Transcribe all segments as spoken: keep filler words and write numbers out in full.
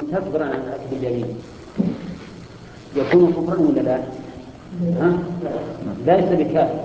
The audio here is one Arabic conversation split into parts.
مستكبرا عن الأكل باليمين يكون كفرا ولا لا؟ ها؟ ليس بكافر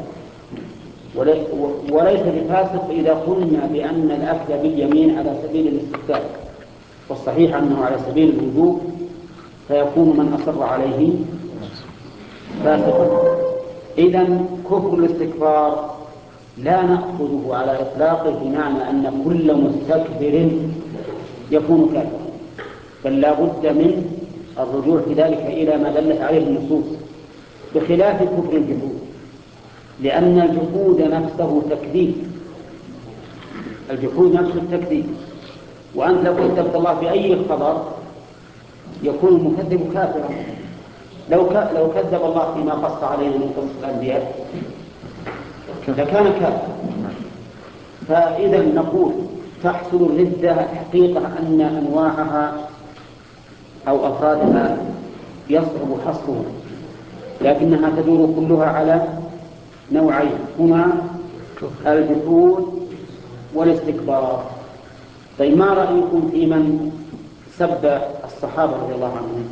وليس بفاسق إذا قلنا بأن الأكل باليمين على سبيل الاستحباب، والصحيح أنه على سبيل الوجوب، فيكون من أصر عليه فاسقا. إذن كفر الاستكبار لا نأخذه على إطلاقه بمعنى أن كل مستكبر يكون كافرا، بل لا بد من الرجوع في ذلك إلى ما دلت عليه النصوص، بخلاف كفر الجحود، لأن الجحود نفسه تكذيب، الجحود نفسه التكذيب، وأنت لو كذبت الله بأي خبر يكون المكذب كافرا. لو لو كذب الله فيما قص علينا من قصص الأنبياء لكان كافرا. فإذا نقول تحصل الردة حقيقة أن أنواعها أو أفرادها يصعب حصرها، لكنها تدور كلها على نوعين، هما الجحود والاستكبار. طيب ما رأيكم في من سب الصحابة رضي الله عنهم؟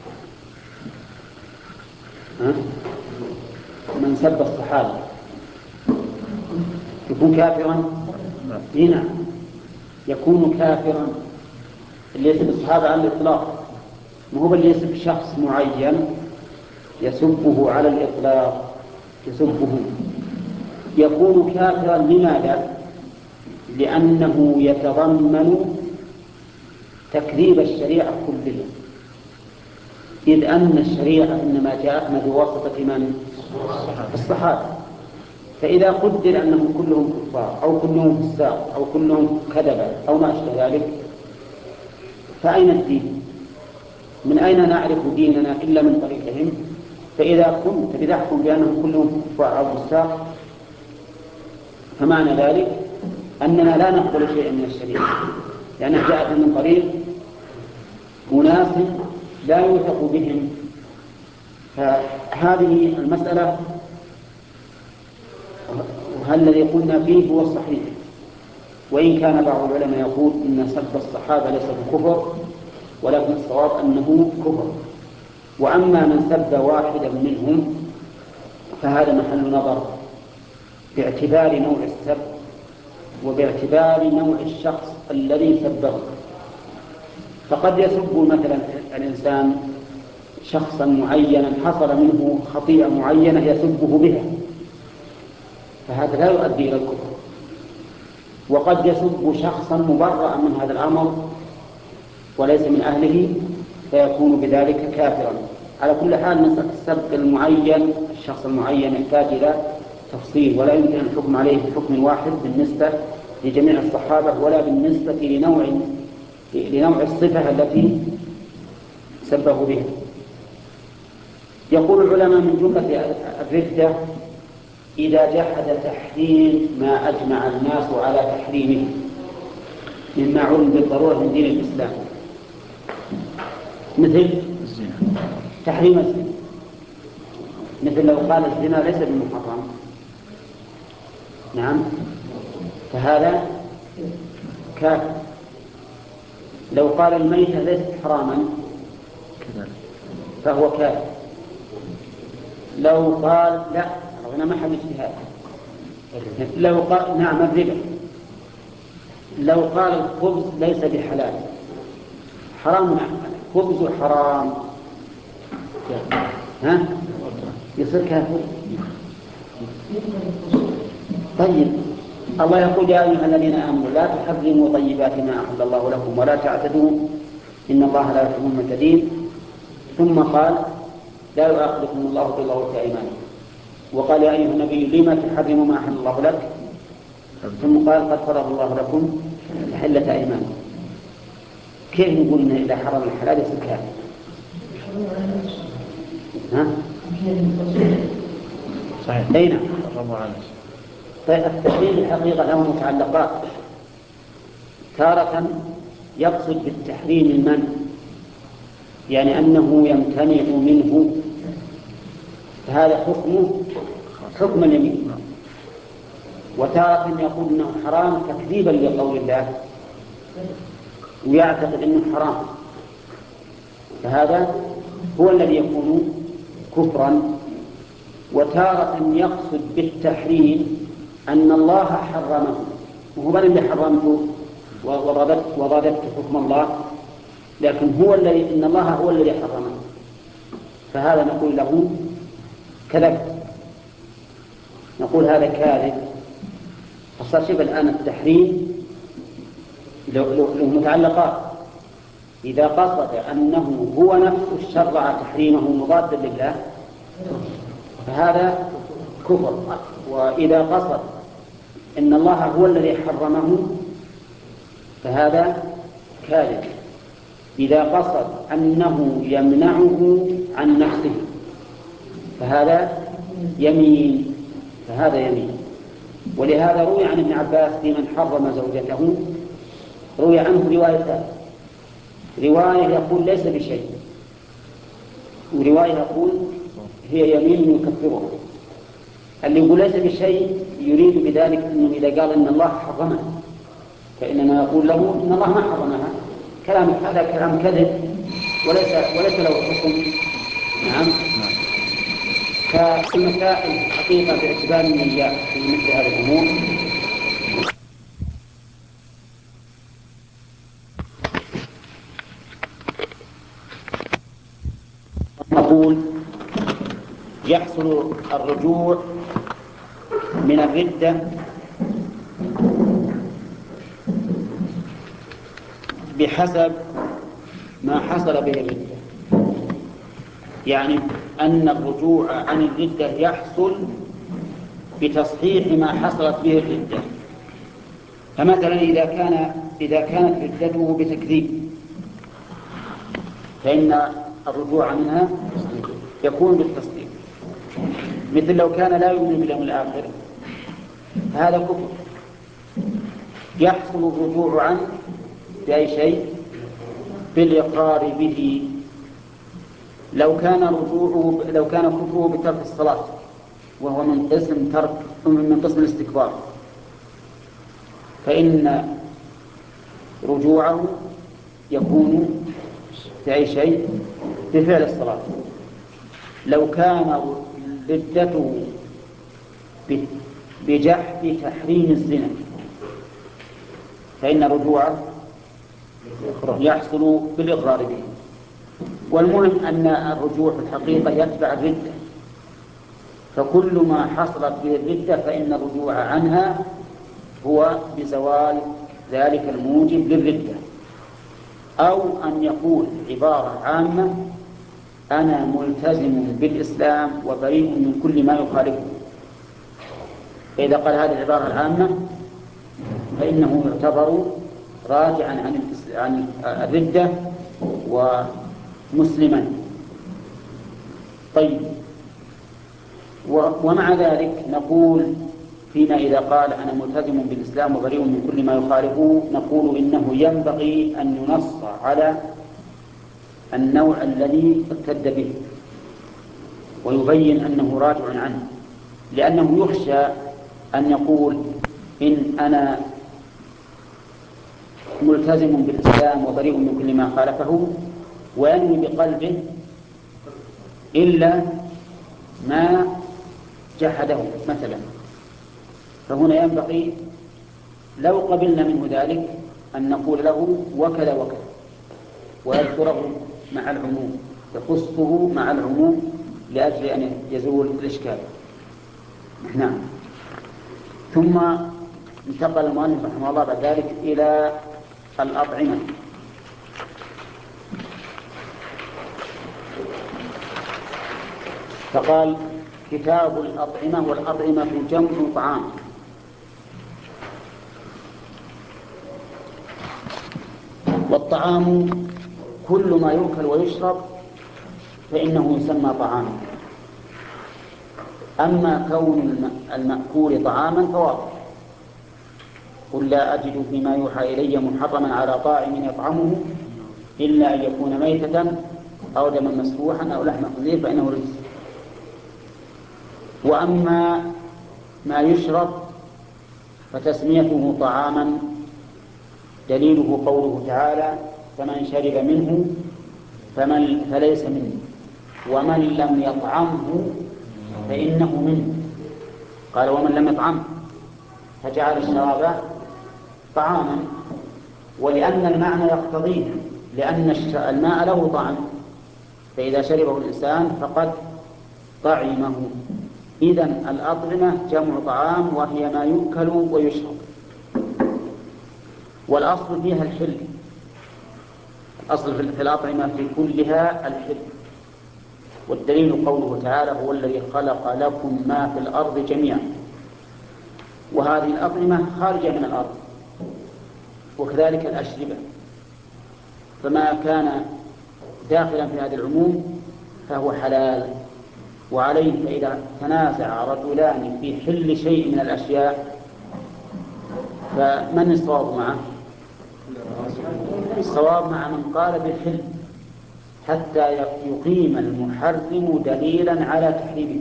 ها؟ من سب الصحابة يكون كافرا؟ هنا يكون كافرا. اللي يسب الصحابة على الإطلاق، ما هو اللي يسب شخص معين يسبه على الإطلاق، يسبه يكون كافرا. لماذا؟ لأنه يتضمن تكذيب الشريعة كلها، إذ أن الشريعة إنما جاءتنا بواسطة من؟ الصحابة. فإذا قدر أنهم كلهم كفار أو كلهم فساق أو كلهم كذبة أو ما أشبه ذلك، فأين الدين؟ من أين نعرف ديننا إلا من طريقهم؟ فإذا كنت بتحكم بأنهم كلهم كفار أو فساق فمعنى ذلك أننا لا نقبل شيئا من الشريعة، لأنها جاءت من طريق أناس لا يوثق بهم. فهذه المسألة وهل الذي قلنا فيه هو الصحيح، وإن كان بعض العلماء يقول إن سب الصحابة ليس بكفر، ولكن الصواب أنه كفر. وأما من سب واحدا منهم فهذا محل نظر باعتبار نوع السب وباعتبار نوع الشخص الذي سبه. فقد يسب مثلا الإنسان شخصا معينا حصل منه خطيئة معينة يسبه بها، فهذا لا يؤدي إلى الكفر. وقد يسب شخصا مبرأ من هذا الأمر وليس من أهله فيكون بذلك كافرا. على كل حال مسألة السب المعين الشخص المعين يحتاج إلى تفصيل، ولا يمكن أن الحكم عليه بحكم واحد بالنسبة لجميع الصحابة ولا بالنسبة لنوع لنوع الصفة التي سبه بها. يقول العلماء من جملة الردة إذا جحد تحريم ما أجمع الناس على تحريمه مما علم بالضرورة من دين الإسلام، مثل تحريم الزنا. مثل لو قال الزنا ليس بمحرم، نعم، فهذا كافر. لو قال الميتة ليست حراما فهو كافر. لو قال لا، هنا محل اجتهاد. لو قال نعم الربا، لو قال الخبز ليس بحلال حرام، خبز حرام، ها يصير كافر. طيب الله يقول يا أيها الذين آمنوا لا تحرموا طيبات ما أحل الله لكم ولا تعتدوا إن الله لا يحب المعتدين. ثم قال لا يؤاخذكم الله باللغو في أيمانكم، وقال يا أيها النبي لما تحرم ما أحل الله لك، ثم قال قد فرض الله لكم تحلة أيمانكم. كيف نقول إن إذا حرم الحلال يصير كافر؟ ها؟ صحيح. أين؟ طيب التحريم الحقيقة له متعلقات. تارة يقصد بالتحريم المنع، يعني أنه يمتنع منه، فهذا حكمه حكم اليمين. وتارة يقول إنه حرام تكذيبا لقول الله ويعتقد إنه حرام، فهذا هو الذي يكون كفرا. وتارة يقصد بالتحريم أن الله حرمه، وهو من اللي حرمته وضادت حكم الله، لكن هو الذي إن الله هو الذي حرمه، فهذا نقول له كذب، نقول هذا كاذب. فصار شبه الآن التحريم له متعلقات. إذا قصد أنه هو نفسه شرع تحريمه مضادا لله فهذا كفر. وإذا قصد أن الله هو الذي حرمه فهذا كاذب. إذا قصد أنه يمنعه عن نفسه فهذا يمين فهذا يمين. ولهذا روي عن ابن عباس في من حرم زوجته، روي عنه روايتان: رواية يقول ليس بشيء، ورواية يقول هي يمين يكفره. اللي يقول ليس بشيء يريد بذلك أنه إذا قال إن الله حرمها فإنما يقول له إن الله ما حرمها. كلام هذا كلام كذب وليس وليس له حكم. نعم. فالمسائل حقيقة باعتبار النيات في مثل هذه الأمور نقول يحصل الرجوع من الردة بحسب ما حصل به الردة. يعني أن الرجوع عن الردة يحصل بتصحيح ما حصلت به الردة. فمثلا إذا كان إذا كانت ردته بتكذيب فإن الرجوع منها يكون بالتصديق، مثل لو كان لا يؤمن باليوم الآخر فهذا كفر. يحصل الرجوع عنه بأي شيء؟ بالإقرار به. لو كان رجوعه لو كان كفره بترك الصلاة وهو من قسم ترك من قسم الاستكبار فإن رجوعه يكون بأي شيء؟ بفعل الصلاة. لو كان ردته بجحد تحريم الزنا فإن رجوعه يحصل بالإقرار به. والمهم أن الرجوع في الحقيقة يتبع الردة، فكل ما حصلت به الردة فإن الرجوع عنها هو بزوال ذلك الموجب للردة. أو أن يقول عبارة عامة: أنا ملتزم بالإسلام وبريء من كل ما يخالفه. فإذا قال هذه العبارة العامة فإنه يعتبر راجعا عن عن الردة ومسلما. طيب، ومع ذلك نقول فيما إذا قال أنا ملتزم بالإسلام وبريء من كل ما يخالفه نقول إنه ينبغي أن ينص على النوع الذي ارتد به ويبين أنه راجع عنه، لأنه يخشى أن يقول إن أنا ملتزم بالإسلام وبريء من كل ما خالفه وينوي بقلبه إلا ما جحده مثلا. فهنا ينبغي لو قبلنا منه ذلك أن نقول له وكذا وكذا ويذكره مع العموم، يخصه مع العموم لأجل أن يزول الإشكال. نعم. ثم انتقل المؤلف رحمه الله بعد ذلك إلى الأطعمة. فقال كتاب الأطعمة، والأطعمة جمع طعام. والطعام كل ما يؤكل ويشرب فإنه يسمى طعاما. أما كون المأكول طعاما فواضح: قل لا أجد فيما يوحى إلي محرما على طاعم يطعمه إلا أن يكون ميتة أو دما مسفوحا أو لحم خنزير فإنه رجس. وأما ما يشرب فتسميته طعاما دليله قوله تعالى: فمن شرب منه فمن فليس مني، ومن لم يطعمه فإنه منه. قال ومن لم يطعمه، فجعل الشراب طعاما، ولأن المعنى يقتضيه، لأن الماء له طعم، فإذا شربه الإنسان فقد طعمه. إذن الأطعمة جمع طعام، وهي ما يؤكل ويشرب، والأصل فيها الحل. الأصل في الأطعمة في كلها الحل، والدليل قوله تعالى هو الذي خلق لكم ما في الأرض جميعا، وهذه الأطعمة خارجة من الأرض، وكذلك الأشربة، فما كان داخلا في هذا العموم فهو حلال. وعليه فإذا تنازع رجلان في حل شيء من الأشياء فمن الصواب معه؟ الصواب مع من قال بالحل، حتى يقيم المحرم دليلا على تحريمه.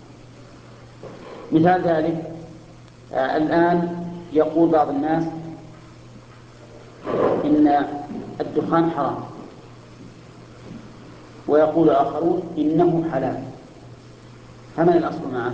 مثال ذلك آه الآن يقول بعض الناس إن الدخان حرام، ويقول آخرون إنه حلال، فمن الأصل معه؟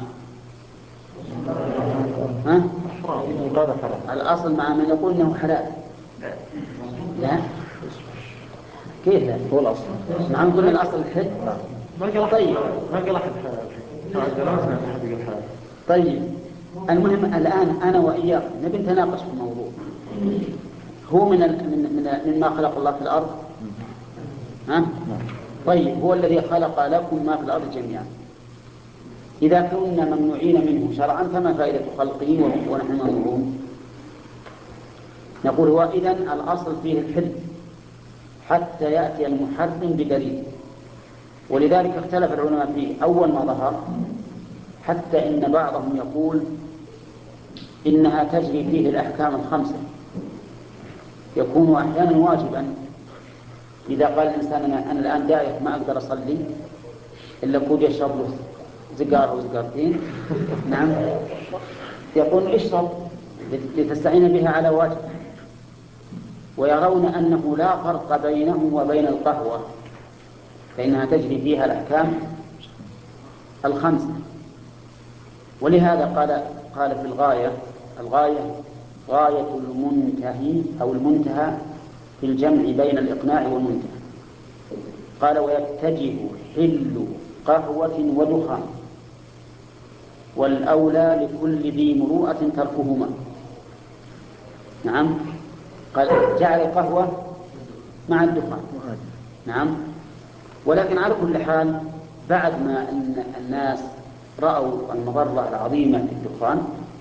ها؟ الأصل مع من يقول إنه حلال. لا، كيف لا؟ هو الأصل. نعم، قلنا الأصل الحل. طيب ما قال أحد حلال. طيب المهم الآن أنا وإياك نبي نتناقش في الموضوع. هو من من من مما خلق الله في الأرض؟ ها؟ طيب هو الذي خلق لكم ما في الأرض جميعا. إذا كنا ممنوعين منه شرعا فما فائدة خلقه ونحن ممنوعون؟ نقول هو إذن الأصل فيه الحل حتى يأتي المحرم بدليل، ولذلك اختلف العلماء فيه أول ما ظهر، حتى إن بعضهم يقول إنها تجري فيه الأحكام الخمسة، يكون أحيانا واجبا. إذا قال الإنسان أنا الآن دايخ ما أقدر أصلي إلا كود يشرب له زقار أو زقارتين، نعم، يقول اشرب لتستعين بها على واجب. ويرون أنه لا فرق بينه وبين القهوة، فإنها تجري فيها الأحكام الخمسة. ولهذا قال قال في الغاية الغاية غاية المنتهي أو المنتهى في الجمع بين الإقناع والمنتهى. قال ويتجه حل قهوة ودخان، والأولى لكل ذي مروءة تركهما. نعم، قال جعل القهوة مع الدخان، نعم. ولكن على كل حال بعد ما أن الناس رأوا المضرة العظيمة في الدخان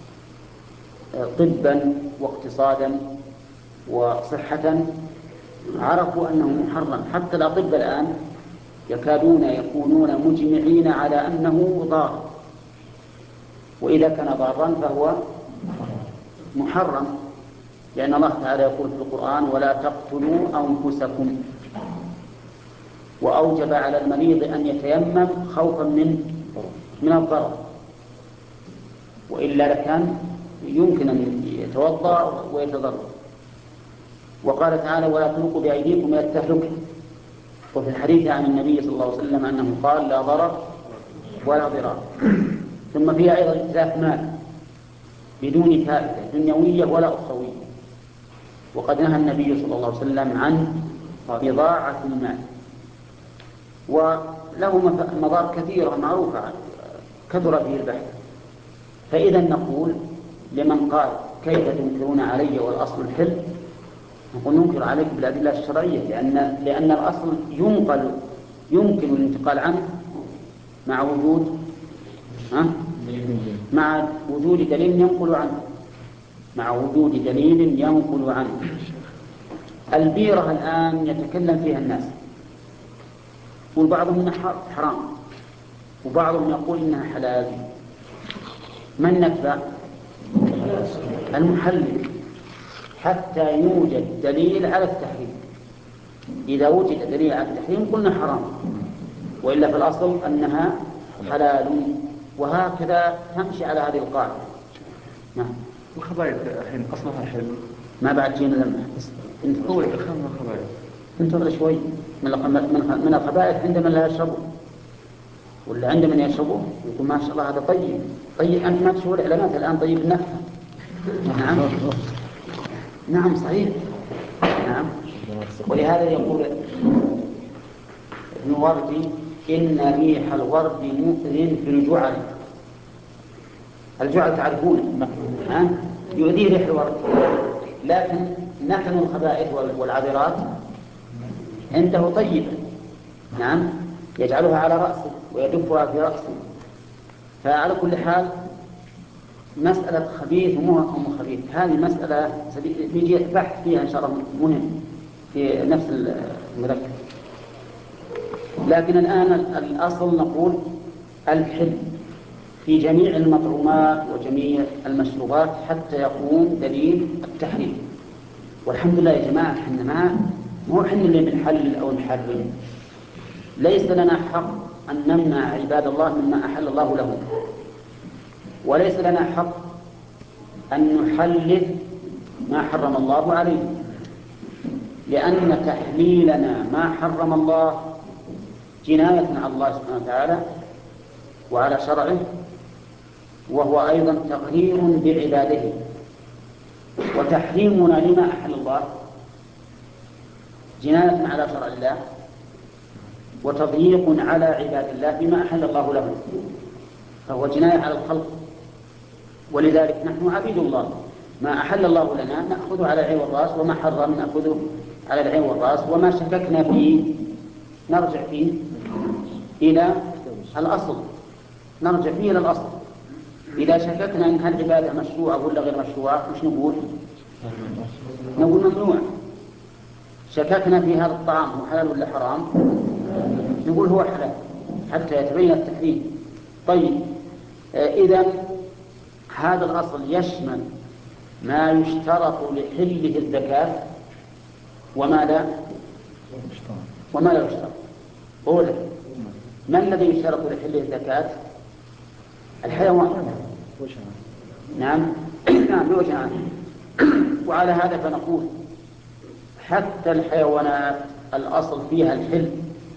طبا واقتصادا وصحة، عرفوا أنه محرم. حتى الأطباء الآن يكادون يكونون مجمعين على أنه ضار، وإذا كان ضارا فهو محرم، لأن الله تعالى يقول في القرآن ولا تقتلوا أنفسكم، وأوجب على المريض أن يتيمم خوفا من من الضرر، وإلا لكان يمكن أن يتوضأ ويتضرر. وقال تعالى ولا تلقوا بأيديكم إلى التهلكة. وفي الحديث عن النبي صلى الله عليه وسلم أنه قال لا ضرر ولا ضرار. ثم فيها أيضا إتلاف مال بدون فائدة دنيوية ولا أخروية، وقد نهى النبي صلى الله عليه وسلم عن بضاعة المال، وله مضار كثيرة معروفة كثر فيه البحث. فإذا نقول لمن قال كيف تنكرون علي والأصل الحل، نقول ننكر عليك بالأدلة الشرعية، لأن لأن الأصل ينقل يمكن الانتقال عنه مع وجود ها؟ مع وجود دليل ينقل عنه مع وجود دليل ينقل عنه. البيرة الآن يتكلم فيها الناس، والبعضهم إنها حرام وبعضهم يقول إنها حلال. من نتبع؟ المحلل، حتى يوجد دليل على التحريم. إذا وجد دليل على التحريم قلنا حرام، وإلا في الأصل أنها حلال. وهكذا تمشي على هذه القاعدة. نعم. الخبائث الحين أصلها حل، ما بعد جينا لما هو الدخان والخبائث انتظر شوي. من من من الخبائث عندما لا يشربه، ولا عند من يشربه يقول ما شاء الله هذا طيب. طيب أنت ما تشوف الإعلانات الآن طيب النفس. نعم نعم صحيح. نعم. ولهذا يقول ابن وردي إن ريح الورد مؤذن في الجعل. الجعل تعرفون يؤذيه ريح الورد، لكن نتن الخبائث والعذرات عنده طيبة. نعم يجعلها على رأسه ويدفها في رأسه. فعلى كل حال مسألة خبيث ومو خبيث هذه مسألة بيجي بحث فيها إن شاء الله مهم في نفس المذكر. لكن الآن الأصل نقول الحل في جميع المطعومات وجميع المشروبات حتى يقوم دليل التحريم. والحمد لله يا جماعة حنا ما مو حنا اللي بنحلل أو نحرم. ليس لنا حق أن نمنع عباد الله مما أحل الله لهم، وليس لنا حق أن نحلل ما حرم الله عليهم، لأن تحليلنا ما حرم الله جناية على الله سبحانه وتعالى وعلى شرعه، وهو أيضا تقرير بعباده. وتحريمنا لما أحل الله جناية على شرع الله وتضييق على عباد الله بما أحل الله لهم، فهو جناية على الخلق. ولذلك نحن عبيد الله، ما أحل الله لنا نأخذه على العين والرأس، وما حرم نأخذه على العين والرأس، وما شككنا فيه نرجع فيه إلى الأصل، نرجع فيه إلى الأصل. إذا شككنا أن هالعبادة مشروعة ولا غير مشروعة مش نقول؟ نقول ممنوع. شككنا في هذا الطعام هو حلال ولا حرام نقول هو حلال حتى يتبين التحريم. طيب إذن هذا الأصل يشمل ما يشترط لحله الزكاة وما لا وما لا يشترط. أولا ما الذي يشترط لحله الزكاة؟ الحيوان. نعم نعم بوجهان. وعلى هذا فنقول حتى الحيوانات الأصل فيها الحل.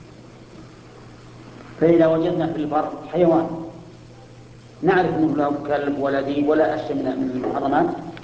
فإذا وجدنا في البر حيوان نعرف أنه لا كلب ولا ذيب ولا أشياء من المحرمات،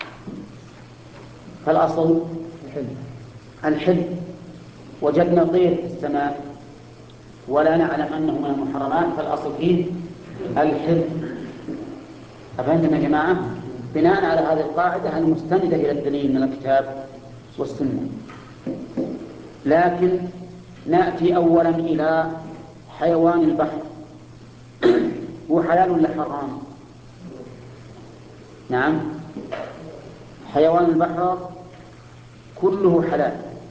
فالأصل الحل. وجدنا طير في السماء ولا نعلم أنه من المحرمات، فالأصل فيه الحل. أفهمتم يا جماعة؟ بناء على هذه القاعدة المستندة إلى الدليل من الكتاب والسنة. لكن نأتي أولا إلى حيوان البحر، هو حلال ولا حرام؟ نعم حيوان البحر كله حلال،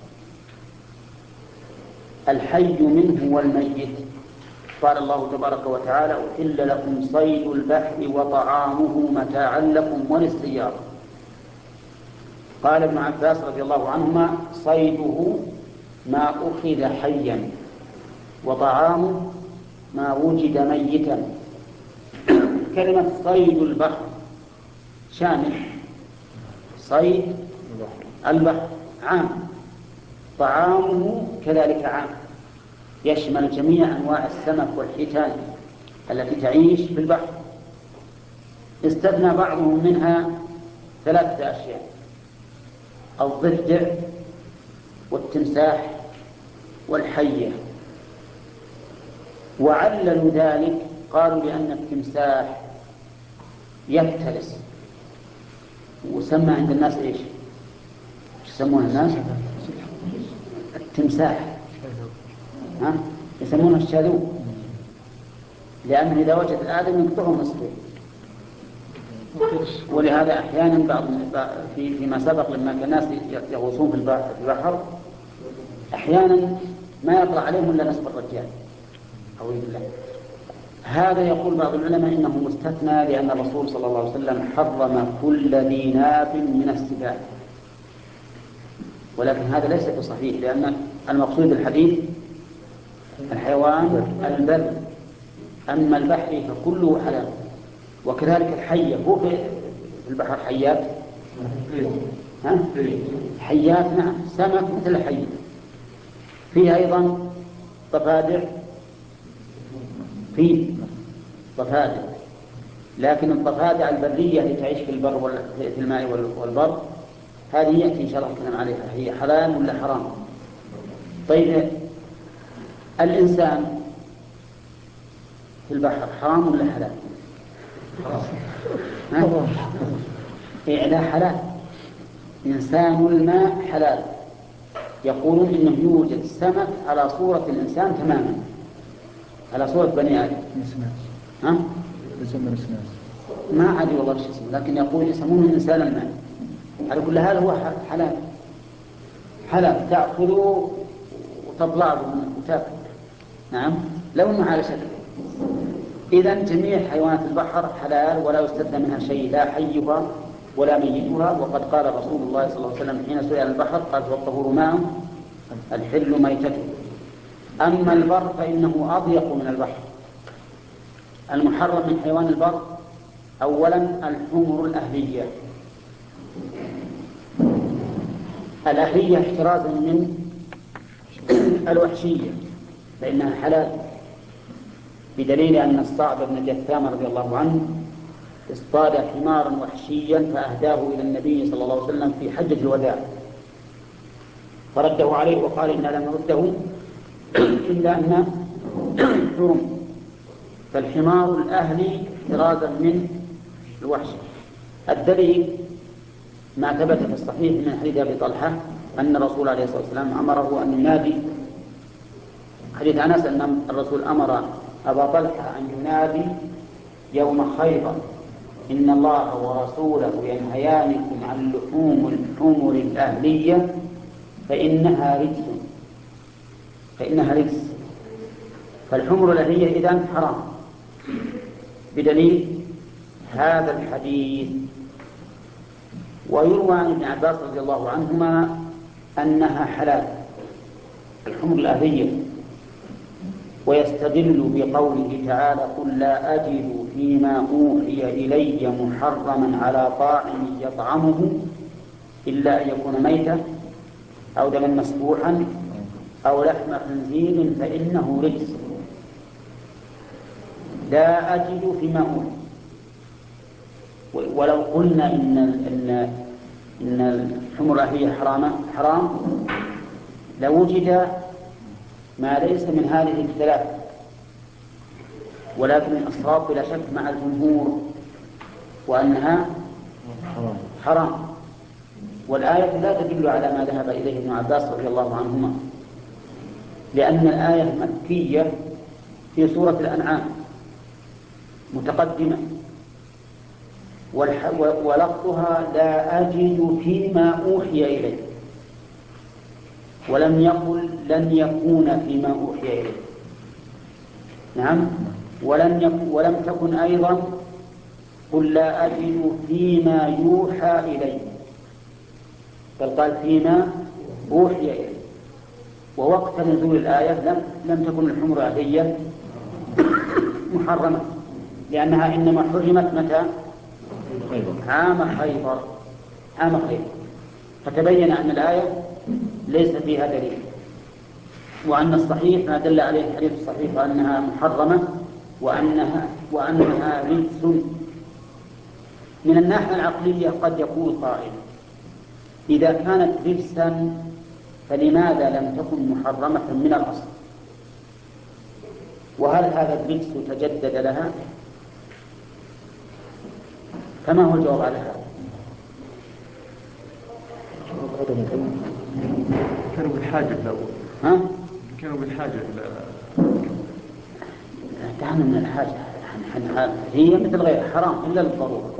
الحي منه والميت. قال الله تبارك وتعالى أحل لكم صيد البحر وطعامه متاعا لكم وللسيارة. قال ابن عباس رضي الله عنهما صيده ما أخذ حيا وطعامه ما وجد ميتا. كلمة صيد البحر شامل، صيد البحر عام، طعامه كذلك عام، يشمل جميع أنواع السمك والحيتان التي تعيش في البحر. استثنى بعضهم منها ثلاثة أشياء: الضفدع والتمساح والحية. وعللوا ذلك قالوا لأن التمساح يفترس، وسمى عند الناس إيش يسمونه الناس؟ التمساح، ها؟ يسمونه الشاذوب، لأنه إذا وجد الآدم يقطعه نصفين. ولهذا أحيانا بعض في فيما سبق لما كان الناس يغوصون في البحر أحيانا ما يطلع عليهم إلا نصف الرجال أعوذ بالله. هذا يقول بعض العلماء إنه مستثنى، لأن الرسول صلى الله عليه وسلم حرم كل ذي ناب من السباع. ولكن هذا ليس بصحيح، لأن المقصود بالحديث الحيوان البر، أما البحر فكله حلال. وكذلك الحية، هو في البحر حيات، ها؟ حيات نعم، سمك مثل الحية، فيه أيضا ضفادع، فيه ضفادع، لكن الضفادع البرية التي تعيش في البر وال... في الماء والبر هذه يأتي إن شاء الله الكلام عليها، هي حلال ولا حرام؟ طيب الإنسان في البحر حرام ولا حلال؟ حرام. إيه لا حلال. إنسان الماء حلال، يقولون إنه يوجد سمك على صورة الإنسان تماما، على صورة بني آدم. ها؟ يسمى نسناس. ما أدري والله ايش اسمه، لكن يقول يسمونه إنسان الماء. على كل هذا هو حلال، حلال تأخذه وتطلعه وتأكل. نعم، لو أنه على شكل. إذن جميع حيوانات البحر حلال ولا يستثنى منها شيء، لا حيها ولا ميتها. وقد قال رسول الله صلى الله عليه وسلم حين سئل البحر قال والطهور ماء الحل ميتته. أما البر فإنه أضيق من البحر. المحرم من حيوان البر أولا الحمر الأهلية. الأهلية احترازا من الوحشية فإنها حلال، بدليل أن الصعب بن جثام رضي الله عنه اصطاد حمارا وحشيا فأهداه إلى النبي صلى الله عليه وسلم في حجة الوداع، فرده عليه وقال إنا لم نرده إلا أن حرم. فالحمار الأهلي احترازا من الوحش. الدليل ما ثبت في الصحيح من حديث أبي طلحة أن الرسول عليه الصلاة والسلام أمره أن ينادي، حديث أنس أن الرسول أمر أبا طلحة أن ينادي يوم خيبر إن الله ورسوله ينهيانكم عن لحوم الحمر الأهلية فإنها رجس، فإنها رجس. فالحمر الأهلية إذن حرام بدليل هذا الحديث. ويروى عن ابن عباس رضي الله عنهما أنها حلال الحمر الأهلية، ويستدل بقوله تعالى قل لا أجد فيما أوحي إلي محرما على طاعم يطعمه إلا أن يكون ميتة أو دما مسفوحا أو لحم خنزير فإنه رجس. لا أجد فيما أوحي. ولو قلنا إن إن إن الحمر الأهلية حرام حرام لوجد ما ليس من هذه الثلاث، ولكن الأصواب بلا شك مع الجمهور وأنها حرام. والآية لا تدل على ما ذهب إليه ابن عباس رضي الله عنهما، لأن الآية مكية في سورة الأنعام متقدمة، ولفظها لا أجد فيما أوحي إليه، ولم يقل لن يكون فيما أوحي إليه. نعم، ولم يكن ولم تكن أيضا قل لا أجد فيما يوحى إليه، بل قال فيما أوحي إليه. ووقت نزول الآية لم لم تكن الحمر الأهلية محرمة، لأنها إنما حرمت متى؟ عام خيبر، عام خيبر. فتبين أن الآية ليس فيها دليل، وأن الصحيح ما دل عليه الحديث الصحيح أنها محرمة وأنها وأنها رجس. من الناحية العقلية قد يقول قائل إذا كانت رجسا فلماذا لم تكن محرمة من الأصل؟ وهل هذا الرجس تجدد لها؟ فما هو الجواب على هذا؟ كانوا بالحاجة الأول. ها؟ كانوا بالحاجة دعنا من الحاجة. هي مثل غير حرام إلا للضرورة.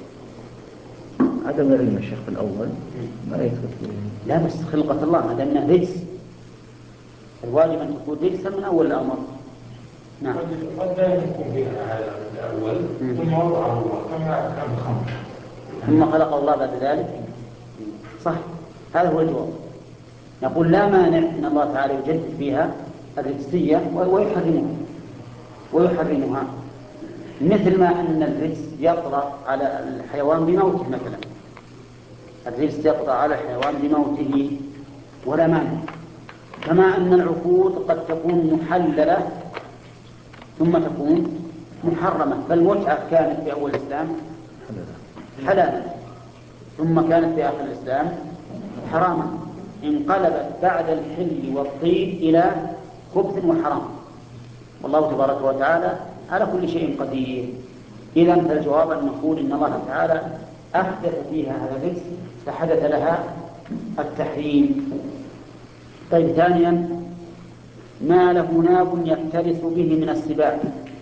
عدم العلم الشيخ في الأول ما يثبت. لا بس خلقة الله ما دام رجس الواجب أن تكون رجسا من أول الأمر. نعم. قد لا يكون فيها هذا الأول ثم وضعه الله كما كان الخمر ثم خلق الله بعد ذلك. صح، هذا هو الجواب. نقول لا مانع أن الله تعالى يجدد فيها الرجسية ويحرمها ويحرمها مثل ما أن الرجس يطرأ على الحيوان بموته مثلا. الرجس يطرأ على الحيوان بموته ولا مانع، كما أن العقود قد تكون محللة ثم تكون محرمة، فالمتعة كانت في أول الإسلام حلالا ثم كانت في آخر الإسلام حراما، انقلبت بعد الحل والطيب إلى خبث وحرام، والله تبارك وتعالى على كل شيء قدير. إذن فالجواب أن نقول إن الله تعالى أحدث فيها هذا الرجس فحدث لها التحريم. طيب، ثانيا ما له ناب يفترس به من السباع.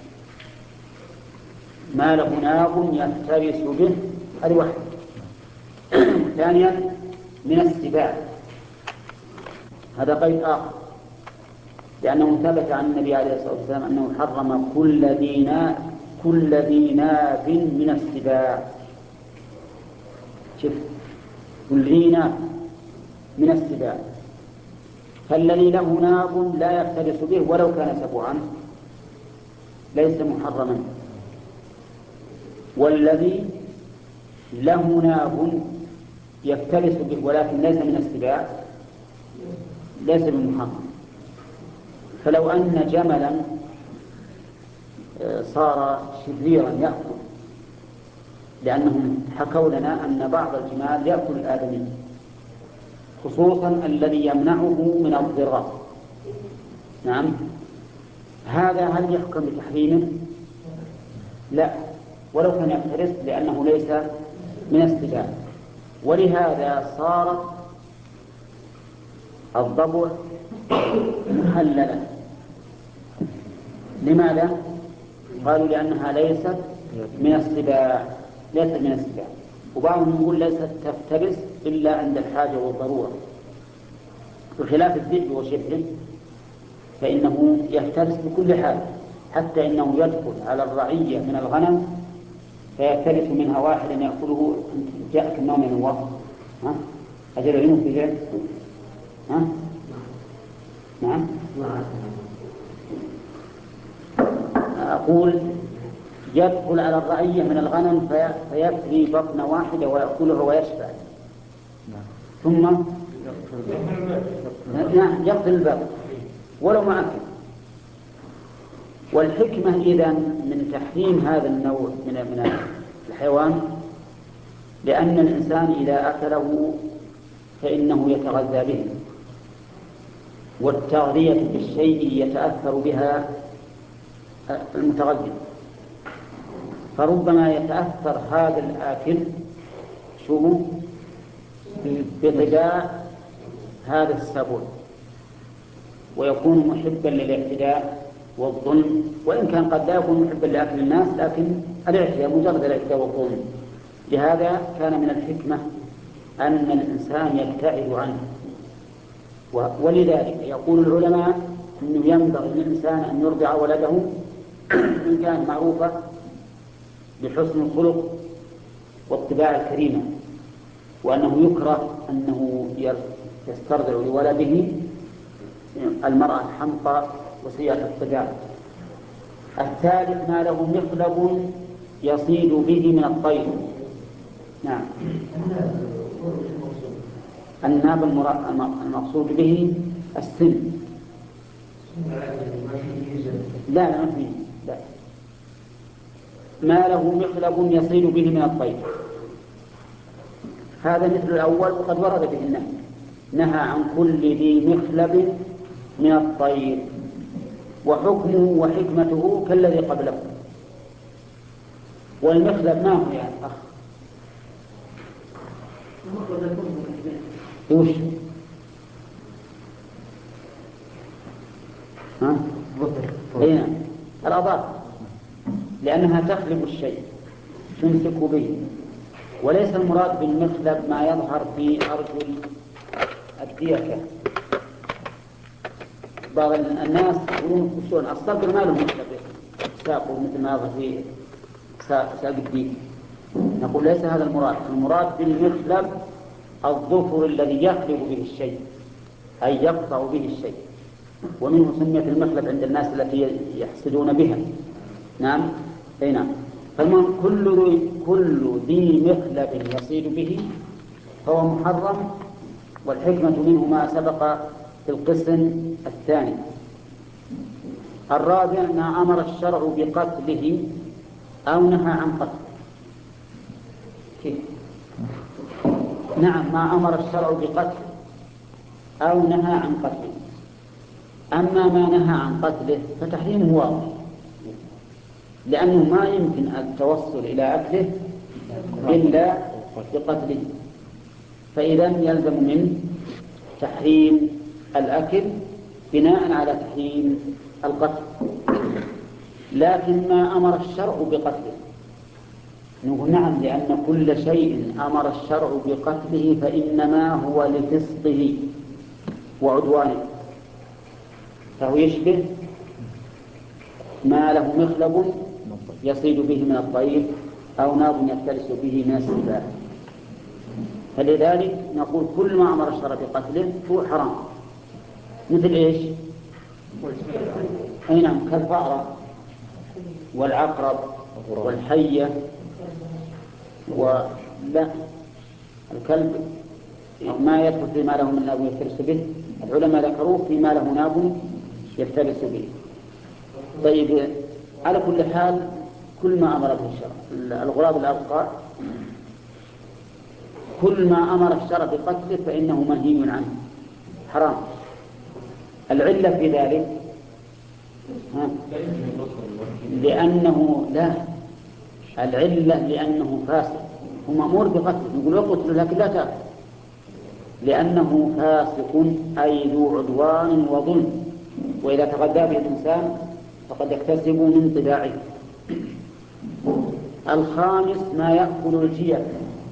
ما له ناب يفترس به، هذه واحدة. ثانيا من السباع، هذا قيد آخر، لأنه ثبت عن النبي عليه الصلاة والسلام أنه حرم كل ذي ناب كل ذي ناب من السباع. شوف، كل ذي ناب من السباع، فالذي له ناب لا يفترس به ولو كان سبوعا ليس محرما، والذي له ناب يفترس به ولكن ليس من السباع ليس بمحرم. فلو أن جملا صار شريرا يأكل، لأنهم حكوا لنا أن بعض الجمال يأكل الآدمي، خصوصا الذي يمنعه من الضرر. نعم، هذا هل يحكم بتحريمه؟ لا، ولو كان يفترس، لأنه ليس من السباع. ولهذا صار الضبع محللا. لماذا؟ قالوا لأنها ليست من السباع ليست من السباع وبعضهم يقول ليست تفترس إلا عند الحاجة والضرورة، بخلاف الذئب وشبهه فإنه يفترس بكل حال، حتى إنه يدخل على الرعية من الغنم فيفترس منها واحدا يأكله. جاءك النوم من الوقت، ها أجل عينه في جهة، ها نعم. أقول يدخل على الرعية من الغنم فيفري بطن واحدة ويأكلها ويشبع، ثم نعم يقتل الباقي ولو ما أكل. والحكمة إذن من تحريم هذا النوع من الحيوان لأن الإنسان إذا أكله فإنه يتغذى به، والتغذية بالشيء يتأثر بها المتغذي، فربما يتأثر هذا الآكل شو بغذاء هذا السبع ويكون محبا للاعتداء والظلم، وإن كان قد لا يكون محبا لأكل الناس، لكن الاعتداء مجرد الاعتداء والظلم. لهذا كان من الحكمة أن الإنسان يبتعد عنه، ولذلك يقول العلماء أنه ينبغي للإنسان أن يرضع ولده إن كان معروفا بحسن الخلق والطباع الكريمة، وأنه يكره أنه يسترضع لولده المرأة الحمقى وسيئة الطباع. الثالث ما له مخلب يصيد به من الطير. نعم، الناب المقصود به السن. لا لا ما فيه، لا. ما له مخلب يصيد به من الطير، هذا مثل الأول وقد ورد به النهي، نهى عن كل ذي مخلب من الطير، وحكمه وحكمته كالذي قبله. والمخلب ما هو يا أخ؟ وش؟ ها؟ هنا الأظافر، لأنها تخلب الشيء تمسك به، وليس المراد بالمخلب ما يظهر في أرجل الديكة. بعض الناس يقولون شلون الصقر ما له مخلب ساقه مثل ما يظهر في ساق الديك. نقول ليس هذا المراد، المراد بالمخلب الظفر الذي يخلب به الشيء، أي يقطع به الشيء، ومنه سميت المخلب عند الناس التي يحسدون بها. نعم، أي نعم. فالمهم كل كل ذي مخلب يصيد به فهو محرم، والحكمة منه ما سبق في القسم الثاني. الرابع ما أمر الشرع بقتله أو نهى عن قتله. كيف؟ نعم، ما أمر الشرع بقتله أو نهى عن قتله. أما ما نهى عن قتله فتحريمه واضح، لأنه ما يمكن التوصل إلى أكله إلا بقتله، فإذا يلزم منه تحريم الأكل بناء على تحريم القتل. لكن ما أمر الشرع بقتله نقول نعم، لأن كل شيء أمر الشرع بقتله فإنما هو لفسقه وعدوانه، فهو يشبه ما له مخلب يصيد به من الطير أو نار يفترس به من السباع. فلذلك نقول كل ما أمر الشرع بقتله هو حرام. مثل إيش؟ أي نعم، كالفأرة والعقرب والحية ولا الكلب ما يدخل فيما له من ناب يفترس به. العلماء ذكروه فيما له ناب يفترس به. طيب، على كل حال كل ما أمر به الشرع، الغراب الأبقار كل ما أمر الشرع بقتله فإنه منهي عنه حرام. العلة في ذلك ها؟ لأنه لا العلة لأنه فاسق، هو مأمور بقتله، نقول اقتل لكن لا تأكل، لأنه فاسق أي ذو عدوان وظلم، وإذا تغذى به الإنسان فقد يكتسب من طباعه. الخامس ما يأكل الجيع.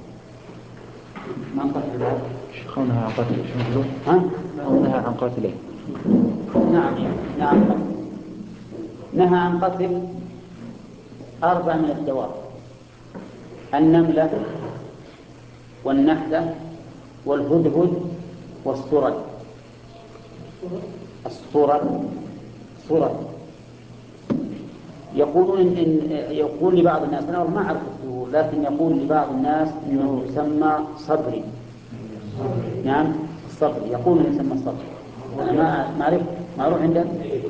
ما انطق بذلك؟ شيخ نهى عن قتله، شو ها؟ أو نهى عن قتله. نعم نعم، نهى عن قتل أربع من الدواب: النملة والنحلة والهدهد والسرد. السرد سرد يقولون إن يقول لبعض الناس، أنا ما أعرفه، لكن يقول لبعض الناس إنه يسمى صبري. نعم الصبري، يقول إنه يسمى الصبري. أنا ما ما أعرف، ما أروح عنده.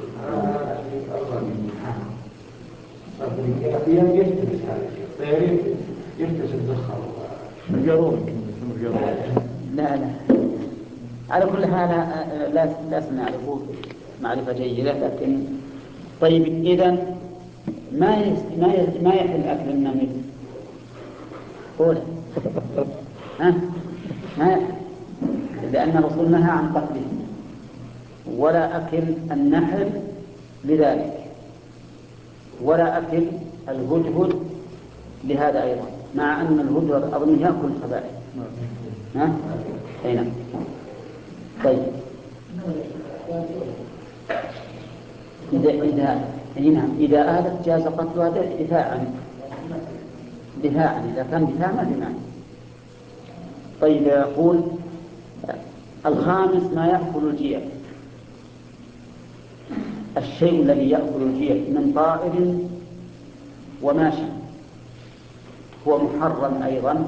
لا لا، على كل حال لا لا نعرفه معرفة جيدة. لكن طيب، إذا ما ما ما يحل أكل النمل. قول ها ما يحل، لأن الرسول نهى عن قتله، ولا أكل النحل بذلك، ولا أكل الهدهد لهذا أيضا، مع أن الهدهد أظن يأكل الخبائث. ها أي نعم. طيب، إذا إذا نعم إذا آلت جاز قتلها دفاعا دفاعا إذا كان دفاعا ما في معنى. طيب، يقول الخامس ما يأكل الجيع. الشيء الذي يأكل الجيع من طائر وماشي هو محرم أيضا،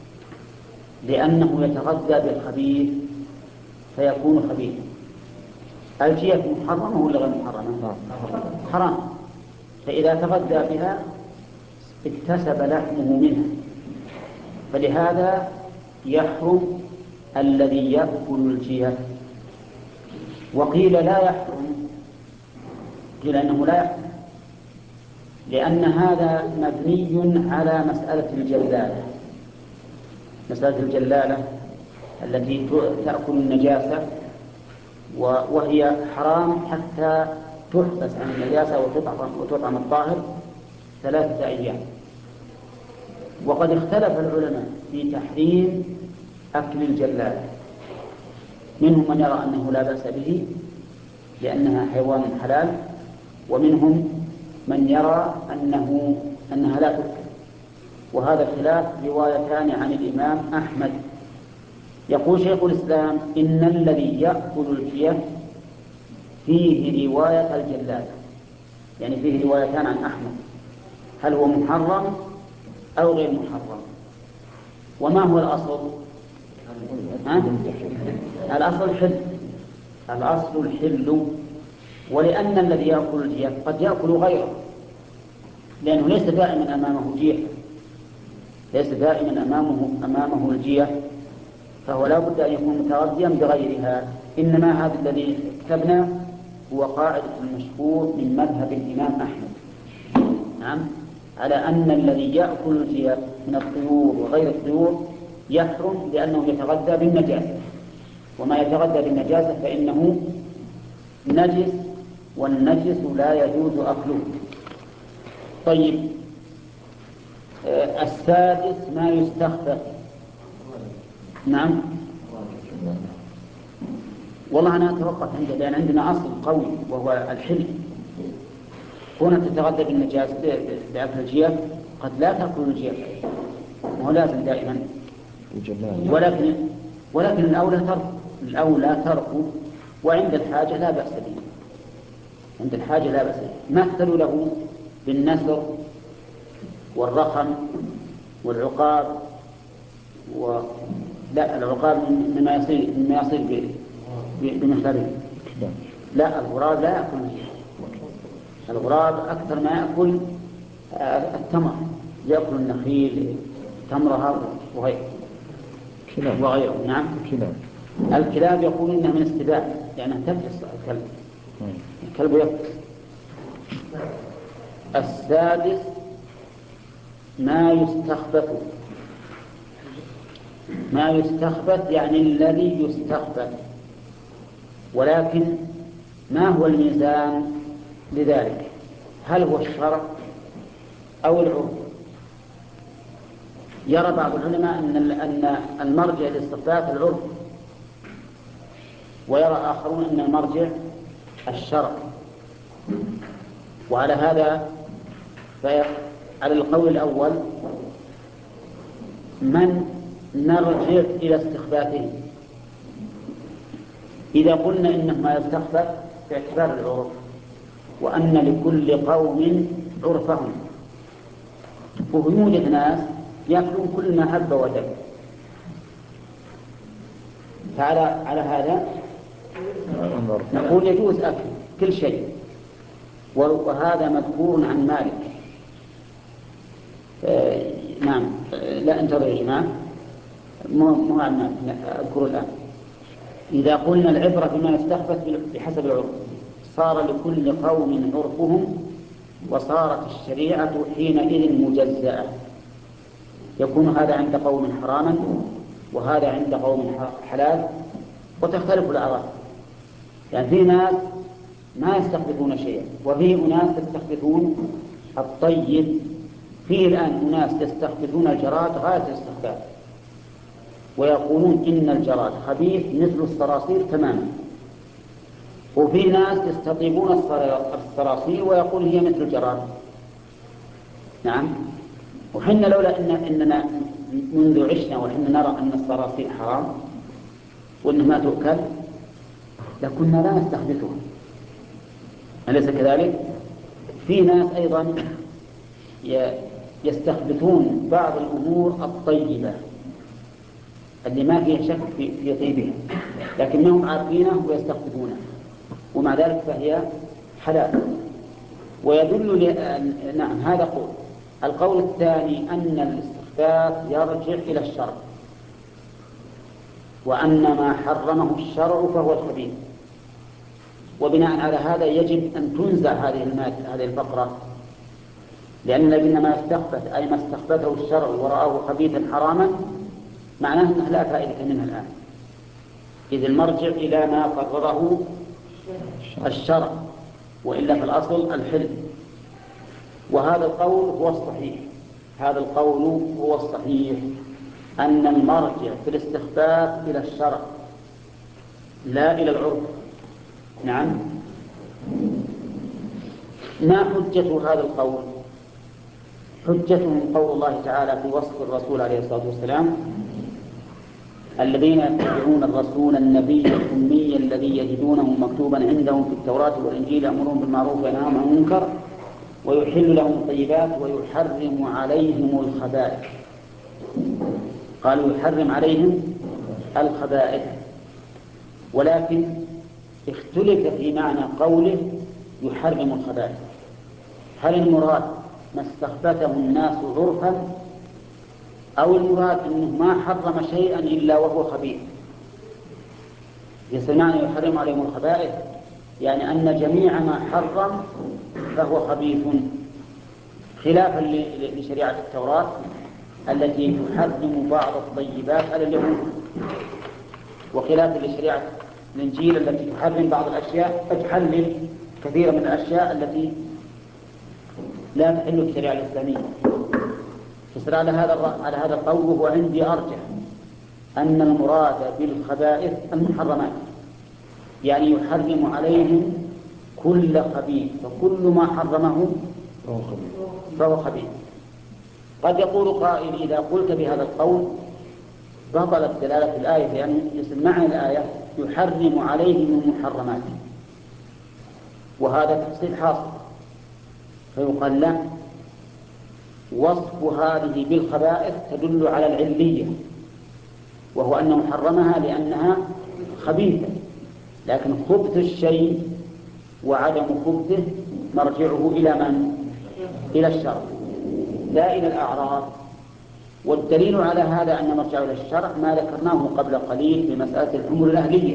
لأنه يتغذى بالخبيث فيكون خبيثا. الجيع محرمة ولا غير محرمة؟ حرام، فإذا تغذى بها اكتسب لحمه منها، فلهذا يحرم الذي يأكل الجيع. وقيل لا يحرم، قيل أنه لا يحرم، لأن هذا مبني على مسألة الجلالة. مسألة الجلالة التي تأكل النجاسة وهي حرام حتى تحبس عن النجاسة وتطعم, وتطعم الطاهر ثلاثة أيام. وقد اختلف العلماء في تحريم أكل الجلالة، منهم من يرى أنه لا بأس به لأنها حيوان حلال، ومنهم من يرى أنه أنها لا تؤكل. وهذا الخلاف روايتان عن الإمام أحمد. يقول شيخ الإسلام إن الذي يأكل الجيع فيه رواية الجلالة، يعني فيه روايتان عن أحمد، هل هو محرم أو غير محرم؟ وما هو الأصل؟ ها؟ الأصل حل، الأصل الحل، ولأن الذي يأكل الجيف قد يأكل غيره، لأنه ليس دائما أمامه جيف، ليس دائما أمامه أمامه الجيف، فهو لا بد أن يكون متغذيا بغيرها. إنما هذا الذي كتبنا هو قاعدة المشهور من مذهب الإمام أحمد، نعم، على أن الذي يأكل الجيف من الطيور وغير الطيور يحرم لأنه يتغذى بالنجاسة، وما يتغذى بالنجاسة فإنه نجس، والنجس لا يجوز أكله. طيب، آه السادس ما يستخفف. نعم، والله أنا أتوقف عنده، لأن عندنا أصل قوي وهو الحل. هنا تتغذى بالنجاسة بأكل الجيف، قد لا تأكل الجيف، وهو لازم دائما، ولكن ولكن الأولى ترك الأولى تركه، وعند الحاجة لا بأس به، عند الحاجة لا بأس به. مثلوا له بالنسر والرخم والعقاب و... لا، العقاب مما يصير مما يصير بمخلبه. لا، الغراب لا يأكل الجيف، الغراب أكثر ما يأكل التمر، يأكل النخيل تمرها وغيره وغيره. نعم، الكلاب يقول إنها من السباع لأنها تفلس الكلب، الكلب يفلس. السادس ما يستخبث. ما يستخبث يعني الذي يستخبث، ولكن ما هو الميزان لذلك؟ هل هو الشرع أو العرف؟ يرى بعض العلماء أن أن المرجع للاستخباث العرف، ويرى آخرون أن المرجع الشرع. وعلى هذا فعلى القول الأول من نرجع إلى استخباثه. إذا قلنا إنه ما يستخبث باعتبار العرف، وأن لكل قوم عرفهم، وهو يوجد ناس يأكلون كل ما هب ودب، فعلى على هذا نقول يجوز أكل كل شيء، وهذا مذكور عن مالك. آه نعم، آه لا انتظر يا جماعة، مو عن مالك، أذكر الآن. إذا قلنا العبرة بما يستخبث بحسب العرف، صار لكل قوم عرفهم، وصارت الشريعة حينئذ مجزأة. يكون هذا عند قوم حراما وهذا عند قوم حلال، وتختلف الأعراف. يعني في ناس ما يستخبثون شيئا، وفيه أناس يستخبثون الطيب. فيه الآن أناس يستخبثون الجراد غاية الاستخباث، ويقولون إن الجراد خبيث مثل الصراصير تماما. وفي ناس يستطيبون الصراصير ويقول هي مثل الجراد. نعم، وحنا لولا إن إننا منذ عشنا وحنا نرى أن الصراصير حرام وأنه ما تؤكل لكنا لا نستخبثها، أليس كذلك؟ في ناس أيضا يستخبثون بعض الأمور الطيبة اللي ما فيه شك في طيبها، لكنهم عارفينه ويستخبثونه، ومع ذلك فهي حلال. ويدل ل... نعم، هذا قول. القول الثاني أن الاستخباث يرجع إلى الشرع، وأن ما حرمه الشرع فهو الخبيث. وبناء على هذا يجب أن تنزع هذه المادة، هذه الفقرة، لأن الذين ما استخبث أي ما استخبثه الشرع ورآه خبيثا حراما معناه أنه لا فائدة منها الآن، إذ المرجع إلى ما قرره الشرع، وإلا في الأصل الحل. وهذا القول هو الصحيح، هذا القول هو الصحيح، أن المرجع في الاستخباث إلى الشرع لا إلى العرف. نعم. ما حجة هذا القول؟ حجته قول الله تعالى في وصف الرسول عليه الصلاة والسلام: الذين يتبعون الرسول النبي الأمي الذي يجدونه مكتوبا عندهم في التوراة والإنجيل يأمرهم بالمعروف وينهاهم عن المنكر ويحل لهم الطيبات ويحرم عليهم الخبائث. قالوا يحرم عليهم الخبائث، ولكن اختلف في معنى قوله يحرم الخبائث، هل المراد ما استخبثه الناس عرفا أو المراد أنه ما حرم شيئا إلا وهو خبيث؟ يصير معنى يحرم عليهم الخبائث يعني أن جميع ما حرم فهو خبيث، خلافا لشريعة التوراة التي تحرم بعض الطيبات على اليهود، وخلافا لشريعة الإنجيل التي تحرم بعض الأشياء تحلل كثيرا من الأشياء التي لا تحل في الشريعة الإسلامية. فسر على هذا على هذا القول، وهو عندي أرجح أن المراد بالخبائث المحرمات، يعني يحرم عليهم كل خبيث، فكل ما حرمه فهو خبيث. قد يقول قائل إذا قلت بهذا القول بطلت دلالة الآية، لأن يصل معنى الآية يحرم عليهم المحرمات، وهذا تفصيل حاصل، فيقال له وصف هذه بالخبائث تدل على العلية، وهو أنه حرمها لأنها خبيثة، لكن خبث الشيء وعدم خبثه مرجعه إلى من؟ إلى الشرع لا إلى الأعراض. والدليل على هذا أن مرجعه إلى الشرع ما ذكرناه قبل قليل في مسألة الحمر الأهلية.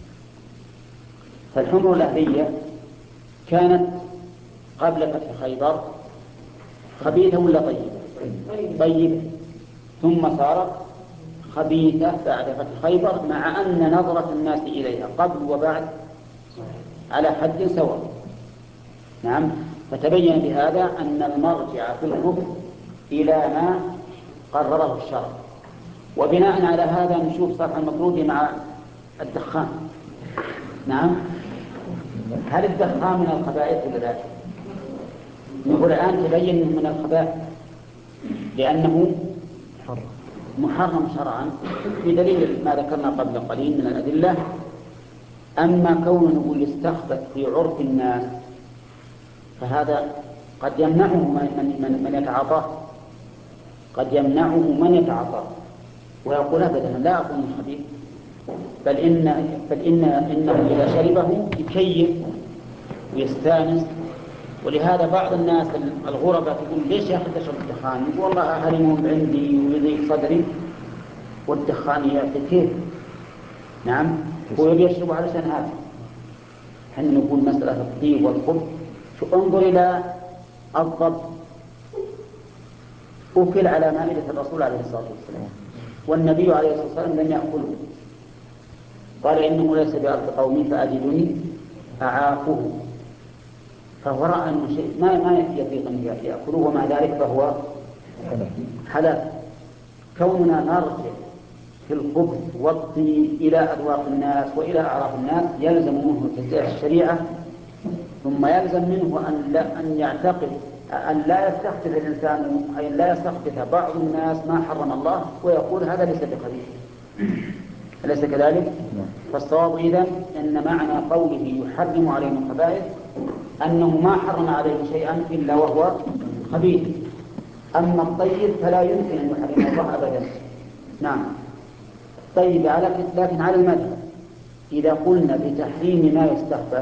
فالحمر الأهلية كانت قبل فتح خيبر خبيثة ولا طيبة؟ طيبة، ثم صارت خبيثة بعد فتح خيبر، مع أن نظرة الناس إليها قبل وبعد على حد سواء. نعم، فتبين بهذا أن المرجع في الخبث إلى ما قرره الشرع. وبناء على هذا نشوف صرح المطلوب مع الدخان. نعم، هل الدخان من الخبائث ولا لا؟ نقول الآن تبين من الخبائث لأنه محرم شرعا بدليل ما ذكرنا قبل قليل من الأدلة. أما كونه نقول يستخبث في عرف الناس فهذا قد يمنعه من, من, من يتعاطاه، قد يمنعه من يتعاطاه ويقول أبدا لا أكون خبيث، بل إن بل إن إنه إذا شربه يكيف ويستانس. ولهذا بعض الناس الغرباء تقول ليش يا أخي تشرب الدخان؟ يقول والله أهلهم عندي ويضيق صدري والدخان يعطي كيف. نعم، هو يشرب علشان هذا. حين نقول مسألة الطيب والخبث، شو انظر إلى الضب أكل على مائدة الرسول عليه الصلاة والسلام والنبي عليه الصلاة والسلام لم يأكله، قال إنه ليس بأرض قومي فأجدني أعافه، فهو رأى أنه شيء ما ما يطيق أن يأكله، ومع ذلك فهو حلال. كوننا نرجع في الخبث والطيب إلى أذواق الناس وإلى أعراف الناس يلزم منه تشريع الشريعة، ثم يلزم منه أن لا أن يعتقد أن لا يستخبث الإنسان، أي لا يستخبث بعض الناس ما حرم الله ويقول هذا ليس بخبيث، أليس كذلك؟ فالصواب إذن أن معنى قوله يحرم عليهم الخبائث أنه ما حرم عليه شيئا إلا وهو خبيث. أما الطيب فلا يمكن أن يحرم الله أبدا. نعم، طيب على لكن على المذهب إذا قلنا بتحريم ما يستخبث،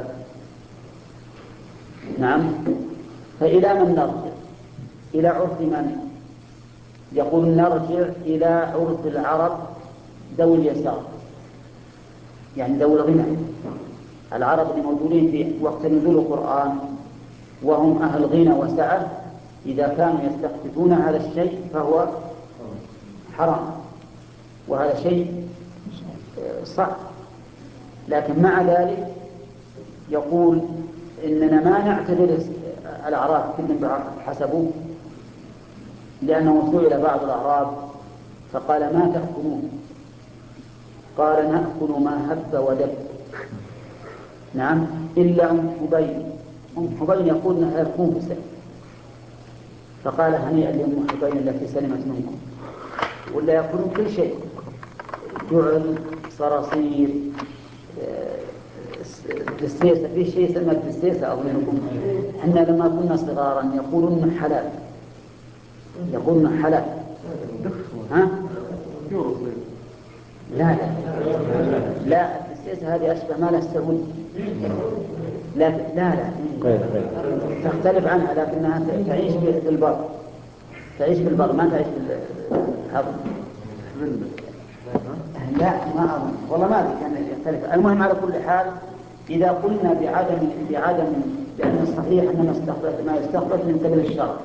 نعم، فإلى من نرجع؟ إلى عرف من؟ يقول نرجع إلى عرف العرب ذوي اليسار، يعني ذوي الغنى، العرب اللي موجودين في وقت نزول القرآن وهم أهل غنى وسعة، إذا كانوا يستخبثون هذا الشيء فهو حرام، وهذا شيء صعب. لكن مع ذلك يقول إننا ما نعتبر الأعراب كل حسبه، لأنه سئل بعض الأعراب فقال ما تأكلون؟ قال نأكل ما هب ودب. نعم، إلا أم حبين. أم حبين يقول أنها الخنفسة، فقال هنيئا لأم حبين التي سلمت منكم. ولا يأكلون كل شيء، جعل، صراصير، السيسة، في شيء سمت السيسة أظنكم. إحنا لما كنا صغارا يقولون حلال، يقولون حلال. ها؟ لا لا لا، السيسة هذه أشبه ما لها السعود، لا لا لا غير غير تختلف عنها، لكنها تعيش في البر، تعيش في البر ما تعيش في الأرض. لا ما أظن والله ما أدري كان يختلف. المهم على كل حال إذا قلنا بعدم بعدم لأن الصحيح أن ما يستخرج من قبل الشرع،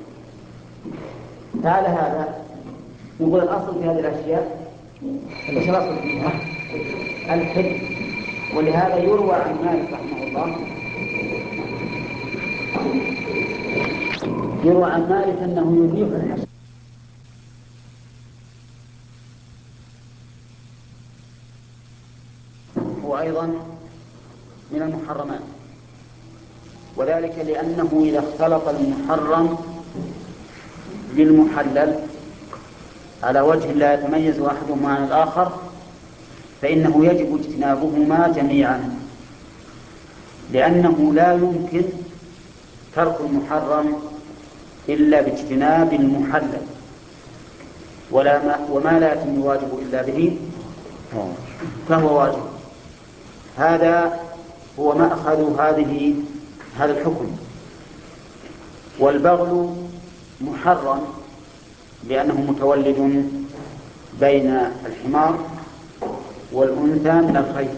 تعالى هذا نقول الأصل في هذه الأشياء ايش الأصل فيها؟ الحل. ولهذا يروى عن مالك رحمه الله يروى عن مالك أنه يبيح الحشر هو أيضا من المحرمات، وذلك لأنه إذا اختلط المحرم بالمحلل على وجه لا يتميز أحدهما عن الآخر فإنه يجب اجتنابهما جميعا، لأنه لا يمكن ترك المحرم إلا باجتناب المحلل، ولا ما وما لا يتم الواجب إلا به فهو واجب. هذا هو مأخذ هذه هذا الحكم. والبغل محرم لأنه متولد بين الحمار والأنثى من الخيل،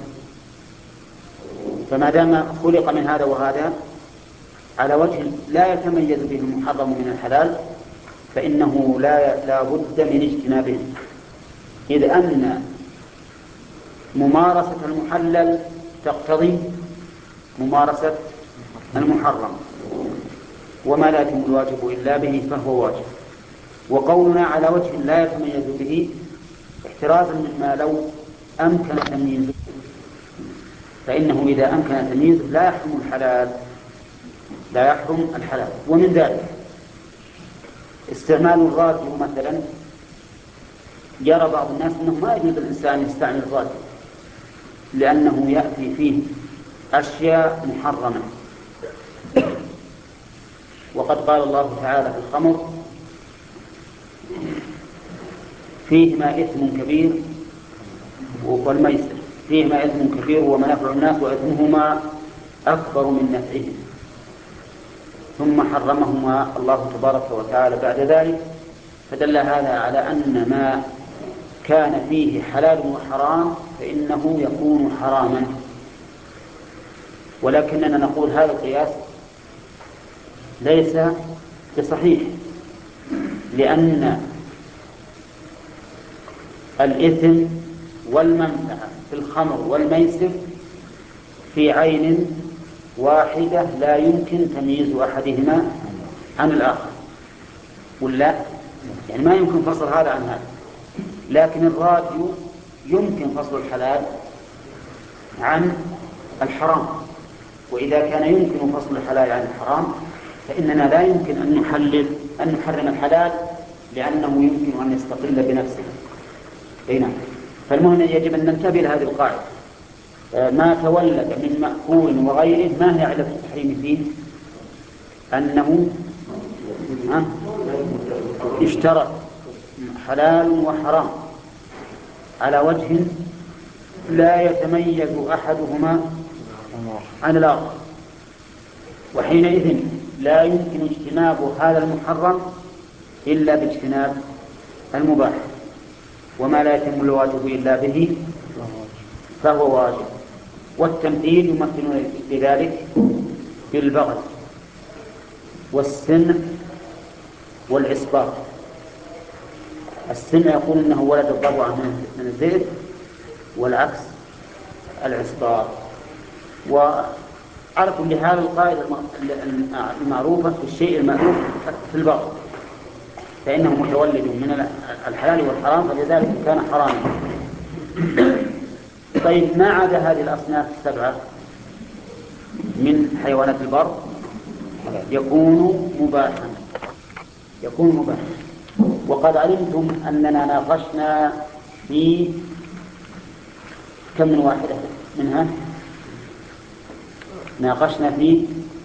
فما دام خلق من هذا وهذا على وجه لا يتميز به المحرم من الحلال فإنه لا لا بد من اجتنابه، إذ أن ممارسة المحلل تقتضي ممارسة المحرم، وما لا يتم الواجب إلا به فهو واجب. وقولنا على وجه لا يتميز به احترازا مما لو أمكن تمييزه، فإنه إذا أمكن تمييزه لا يحرم الحلال لا يحرم الحلال. ومن ذلك استعمال الراديو مثلا، يرى بعض الناس أنه ما يجوز الإنسان يستعمل الراديو لأنه يأتي فيه أشياء محرمة، وقد قال الله تعالى في الخمر فيهما إثم كبير والميسر فيهما إثم كبير ومنافع الناس وإثمهما أكبر من نفعهم، ثم حرمهما الله تبارك وتعالى بعد ذلك، فدل هذا على أن ما كان فيه حلال وحرام فإنه يكون حراما. ولكننا نقول هذا القياس ليس بصحيح، لأن الإثم والمنفعة في الخمر والميسر في عين واحدة لا يمكن تمييز أحدهما عن الآخر، ولا يعني ما يمكن فصل هذا عن هذا. لكن الراديو يمكن فصل الحلال عن الحرام، وإذا كان يمكن فصل الحلال عن الحرام فإننا لا يمكن أن نحلل أن نحرم الحلال لأنه يمكن أن يستقل بنفسه. هنا فالمهم يجب أن ننتبه لهذه القاعدة، ما تولد من مأكول وغيره ما هي علة التحريم فيه؟ أنه اشترط حلال وحرام على وجه لا يتميز أحدهما عن الآخر، وحينئذ لا يمكن اجتناب هذا المحرم إلا باجتناب المباح، وما لا يتم الواجب إلا به فهو واجب. والتمثيل يمثلون لذلك بالبغل والسمع والعصبار. السمع يقول إنه ولد الضبع من الذئب، والعكس العصبار. وعلى كل حال القاعدة المعروفة في الشيء المألوف في البغل فإنه متولد من الحلال والحرام فلذلك كان حراما. طيب ما عدا هذه الأصناف السبعة من حيوانات البر يكون مباحا يكون مباحا وقد علمتم أننا ناقشنا في كم من واحدة منها؟ ناقشنا في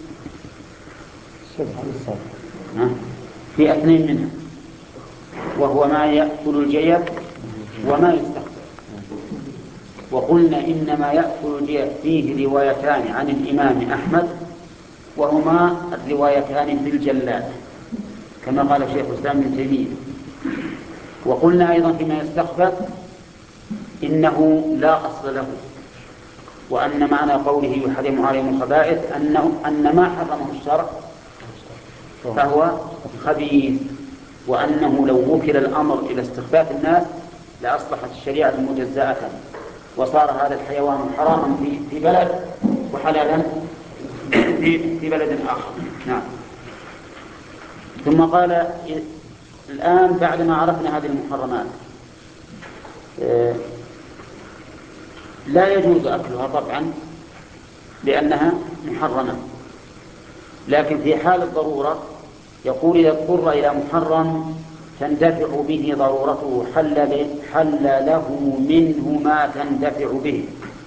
في اثنين منها، وهو ما يأكل الجيب وما يستخدم. وقلنا إنما يأكل فيه روايتان عن الإمام أحمد، وهما الروايتان بالجلاد كما قال شيخ الإسلام ابن تيمية. وقلنا أيضا فيما يستخفى إنه لا أصل له، وأن معنى قوله يحرم عليهم الخبائث أنه أن ما حرمه الشرع فهو خبيث، وأنه لو وكل الأمر إلى استخفاف الناس لأصبحت الشريعة مجزأة، وصار هذا الحيوان حراما في في بلد وحلالا في في بلد آخر. نعم. ثم قال الآن بعدما عرفنا هذه المحرمات لا يجوز أكلها طبعا لأنها محرمة، لكن في حال الضرورة يقول إذا اضطر إلى محرم تندفع به ضرورته حل, حل له منه ما تندفع به.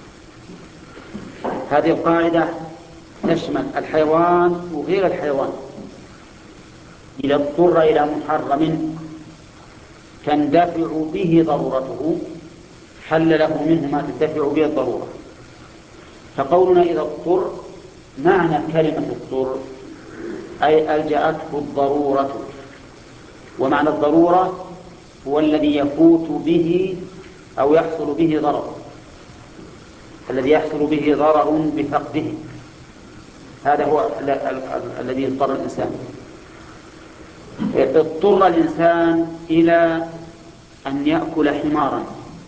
هذه القاعدة تشمل الحيوان وغير الحيوان. إذا اضطر إلى محرم تندفع به ضرورته حل له منه ما تندفع به الضرورة. فقولنا إذا اضطر معنى كلمة اضطر أي ألجأته الضرورة، ومعنى الضرورة هو الذي يفوت به أو يحصل به ضرر، الذي يحصل به ضرر بفقده، هذا هو الذي يضطر الإنسان. اضطر الإنسان إلى أن يأكل حمارا،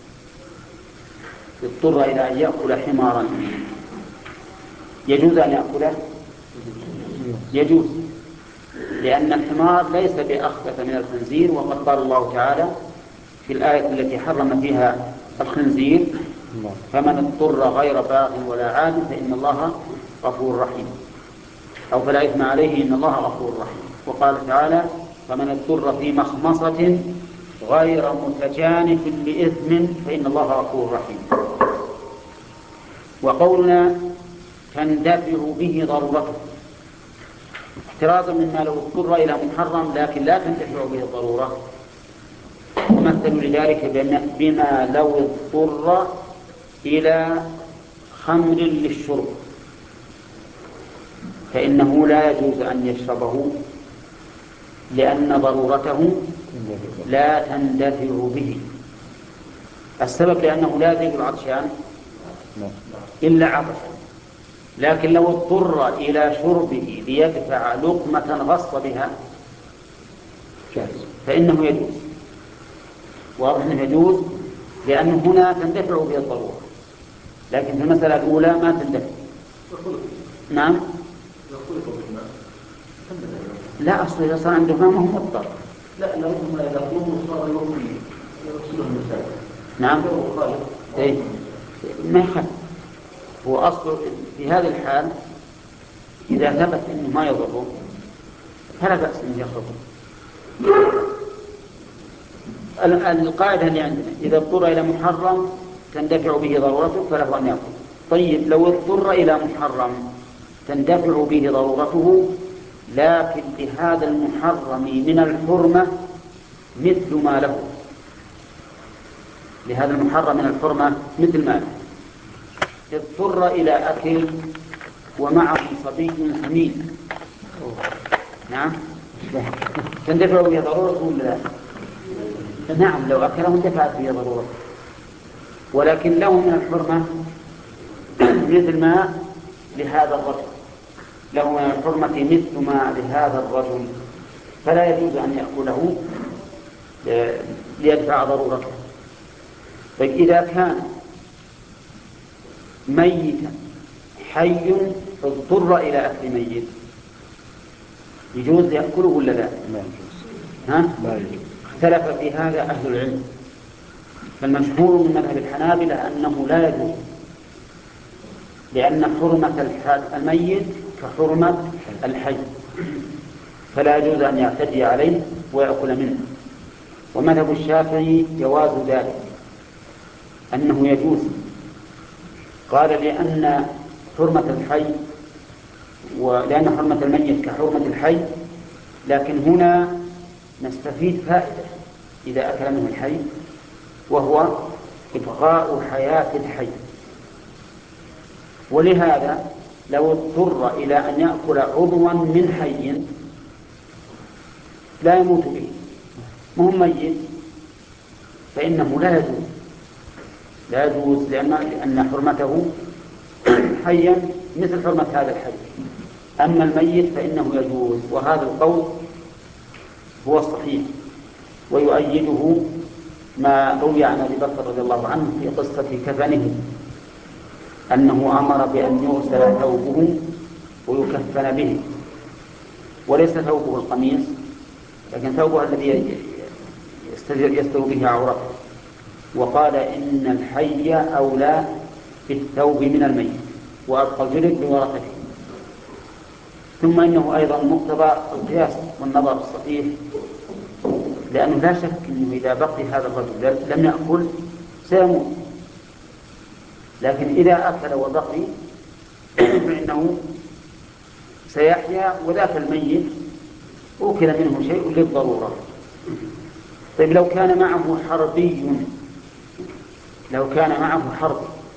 اضطر إلى أن يأكل حمارا، يجوز أن يأكله؟ يجوز، لأن الحمار ليس بأخبث من الخنزير، وقد قال الله تعالى في الآية التي حرم فيها الخنزير فمن اضطر غير باغ ولا عاد فإن الله غفور رحيم، أو فلا إثم عليه إن الله غفور رحيم. وقال تعالى فمن اضطر في مخمصة غير متجانف لإثم فإن الله غفور رحيم. وقولنا تندفع به ضرورته احترازا مما لو اضطر إلى محرم لكن لا تندفع به الضرورة. ومثل لذلك بما لو اضطر إلى خمر للشرب فإنه لا يجوز أن يشربه لأن ضرورته لا تندفع به. السبب لأنه لا يذيب العطشان إلا عطشا، لكن لو اضطر إلى شربه ليدفع لقمة غص بها فإنه يجوز، واضح أنه يجوز لأنه هنا تندفع به الضرورة، لكن في المسألة الأولى ما تندفع. نعم. لا أصل إذا صار عنده ما هو مضطر. لا لا هم لا يقومون صار يوم يغسلون المساجد. نعم. إيه ما يخالف. هو أصل في هذه الحال إذا ثبت أنه ما يضره فلا بأس أن يخرجه. القاعدة اللي عندنا إذا اضطر إلى محرم تندفع به ضرورته فله أن يأكل. طيب لو اضطر إلى محرم تندفع به ضرورته لكن لهذا المحرم من الحرمة مثل ما له، لهذا المحرم من الحرمة مثل ما له. اضطر إلى أكل ومعه صبي سمين، نعم، تندفع به ضرورته ولا لا؟ نعم، لو أكله اندفعت به ضرورته، ولكن له من الحرمة مثل ما لهذا الرجل، له من الحرمة مثل ما لهذا الرجل، فلا يجوز أن يأكله ليدفع ضرورته. فإذا كان ميتا حي اضطر إلى أكل ميت يجوز يأكله ولا لا؟ ها؟ اختلف في هذا أهل العلم، فالمشهور من مذهب الحنابلة أنه لا يجوز، لأن حرمة الميت كحرمة الحي، فلا يجوز أن يعتدي عليه ويأكل منه. ومذهب الشافعي جواز ذلك، أنه يجوز، قال لأن حرمة الحي ولأن حرمة الميت كحرمة الحي، لكن هنا نستفيد فائدة إذا أكل منه الحي، وهو إبقاء حياة الحي. ولهذا لو اضطر إلى أن يأكل عضوا من حي لا يموت به مهم ميت فإنه لا يجوز لا يجوز لأن, لأن حرمته حيا مثل حرمة هذا الحي. أما الميت فإنه يجوز، وهذا القول هو الصحيح ويؤيده ما روي عن أبي بكر رضي الله عنه في قصة كفنه أنه أمر بأن يغسل ثوبه ويكفن به، وليس ثوبه القميص لكن ثوبه الذي يستر به عورته، وقال إن الحي أولى بالثوب من الميت وأبقى الجلد بورثته. ثم إنه أيضا مقتضى القياس والنظر الصحيح، لأنه لا شك أنه إذا بقي هذا الرجل لم يأكل سيموت، لكن إذا أكل وبقي فإنه سيحيا، وذاك الميت أكل منه شيء للضرورة. طيب لو كان معه حربي لو كان معه حرب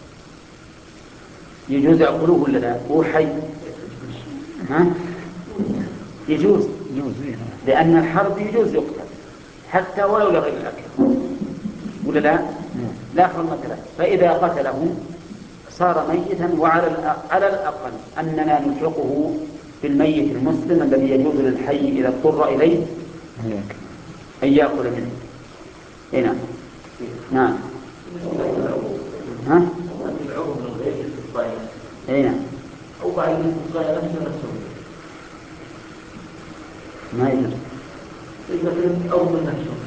يجوز يأكله ولا لا؟ هو حي ها؟ يجوز لأن الحرب يجوز يقتل حتى ولو لغير الأكل ولا لا؟ لا حرمة له. فإذا قتله صار ميتا، وعلى على الأقل أننا نلحقه بالميت المسلم الذي يجوز للحي إذا اضطر إليه أن يأكل منه. هنا نعم ها؟ هنا أو بعد الاستسقاء نفسه نفسه ما يجوز مثل أو من نفسه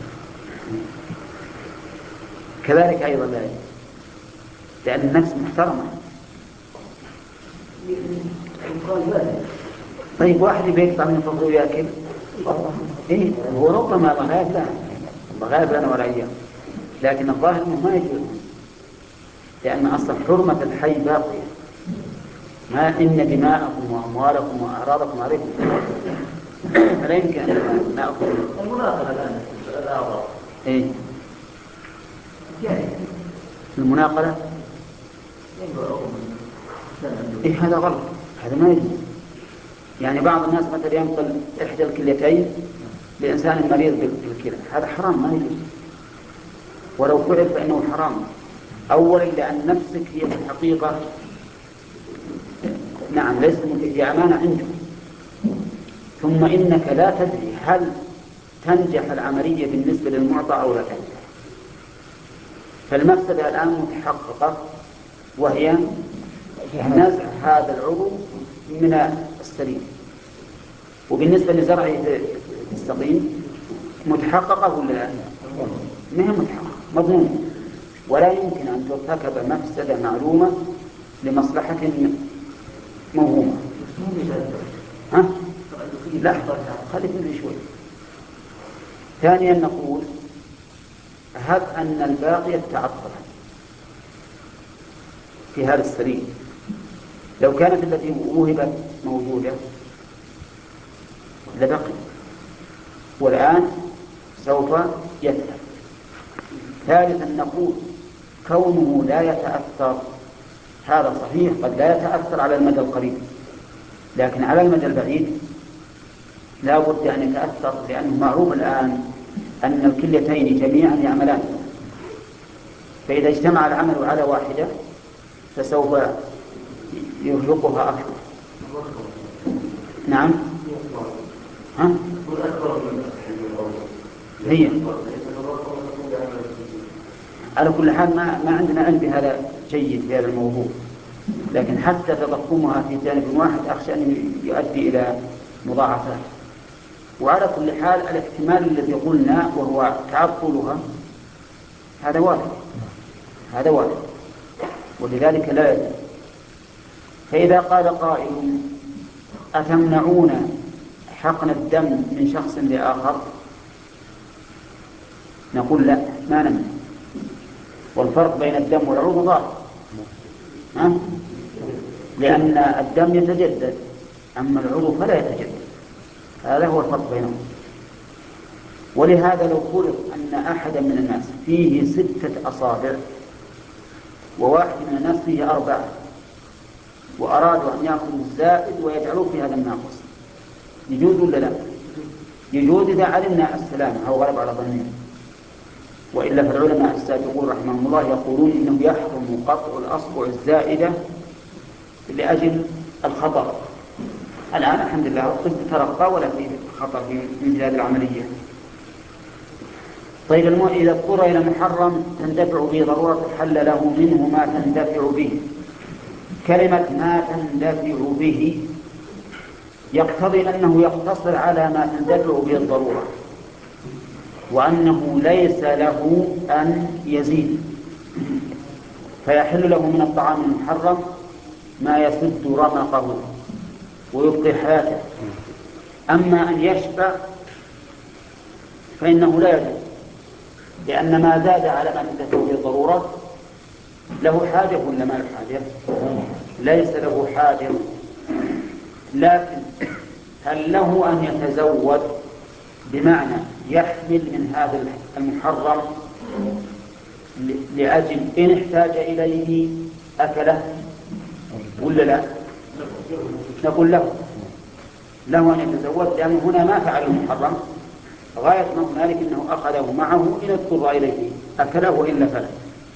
كذلك أيضا لا يجوز، لأن النفس محترمة. طيب واحد بيقطع من فضله ويأكل إيه هو ربما غائب لا غائب لنا ولا إياه، لكن الظاهر أنه ما يجوز، لأن أصل حرمة الحي باقية. ما إن دماءكم وأموالكم وأعراضكم عليكم فلا يمكن أن نأخذ المناقلة الآن الأعراض إيه المناقلة إيه هذا غلط، هذا ما يجوز. يعني بعض الناس مثلا ينقل إحدى الكليتين لإنسان مريض بالكلى، هذا حرام ما يجوز، ولو فعل فإنه حرام. أولا لأن نفسك هي في الحقيقة نعم ليست هي أمانة عندك، ثم إنك لا تدري هل تنجح العملية بالنسبة للمعطى أو لا تنجح. فالمفسدة الآن متحققة، وهي نزع هذا العضو من السليم. وبالنسبة لزرع السقيم متحققة ولا لا؟ ما هي متحققة، مضمون، ولا يمكن أن ترتكب مفسدة معلومة لمصلحة موهومة. ها؟ لا خلي فيه شوي. ثانيا نقول هب أن الباقي تعطل في هذا السليم، لو كانت التي وهبت موجودة لبقي، والآن سوف يتلف. ثالثا نقول كونه لا يتأثر هذا صحيح، قد لا يتأثر على المدى القريب، لكن على المدى البعيد لا بد أن يتأثر، لأنه معروف الآن أن الكليتين جميعا يعملان، فإذا اجتمع العمل على واحدة فسوف يرهقها أكثر. نعم ها؟ هي على كل حال ما, ما عندنا علم بهذا جيد في هذا الموضوع، لكن حتى تضخمها في جانب واحد أخشى أن يؤدي إلى مضاعفات. وعلى كل حال الاحتمال الذي قلنا وهو تعطلها هذا وارد هذا وارد ولذلك لا يجوز. فإذا قال قائل أتمنعون حقن الدم من شخص لآخر، نقول لا ما نمنع، والفرق بين الدم والعضو ظاهر، لأن الدم يتجدد أما العضو فلا يتجدد، هذا هو الفرق بينهم. ولهذا لو فرض أن أحدا من الناس فيه ستة أصابع وواحد من الناس فيه أربعة وأرادوا أن يأخذوا الزائد ويجعلوه في هذا الناقص، يجوز ولا لا؟ يجوز إذا علمنا السلامة أو غلب على ظننا، وإلا فالعلماء السابقون رحمهم الله يقولون إنه يحرم قطع الأصبع الزائدة لأجل الخطر. الآن الحمد لله الطب ترقى ولا في خطر في مثل هذه العملية. طيب إذا اضطر إلى محرم تندفع به ضرورة حل له منه ما تندفع به. كلمة ما تندفع به يقتضي أنه يقتصر على ما تندفع به الضرورة، وأنه ليس له أن يزيد، فيحل له من الطعام المحرم ما يسد رمقه ويبقي حياته. أما أن يشبع فإنه لا يجوز، لأن ما زاد على ما تندفع به الضرورة له حاجة ولا ما له حاجة؟ ليس له حاجة. لكن هل له أن يتزود بمعنى يحمل من هذا المحرم لأجل إن احتاج إليه أكله ولا لا؟ نقول له له أن يتزود، لأنه هنا ما فعل المحرم، غاية ما هنالك أنه أخذه معه إن اضطر إليه أكله وإلا فلا.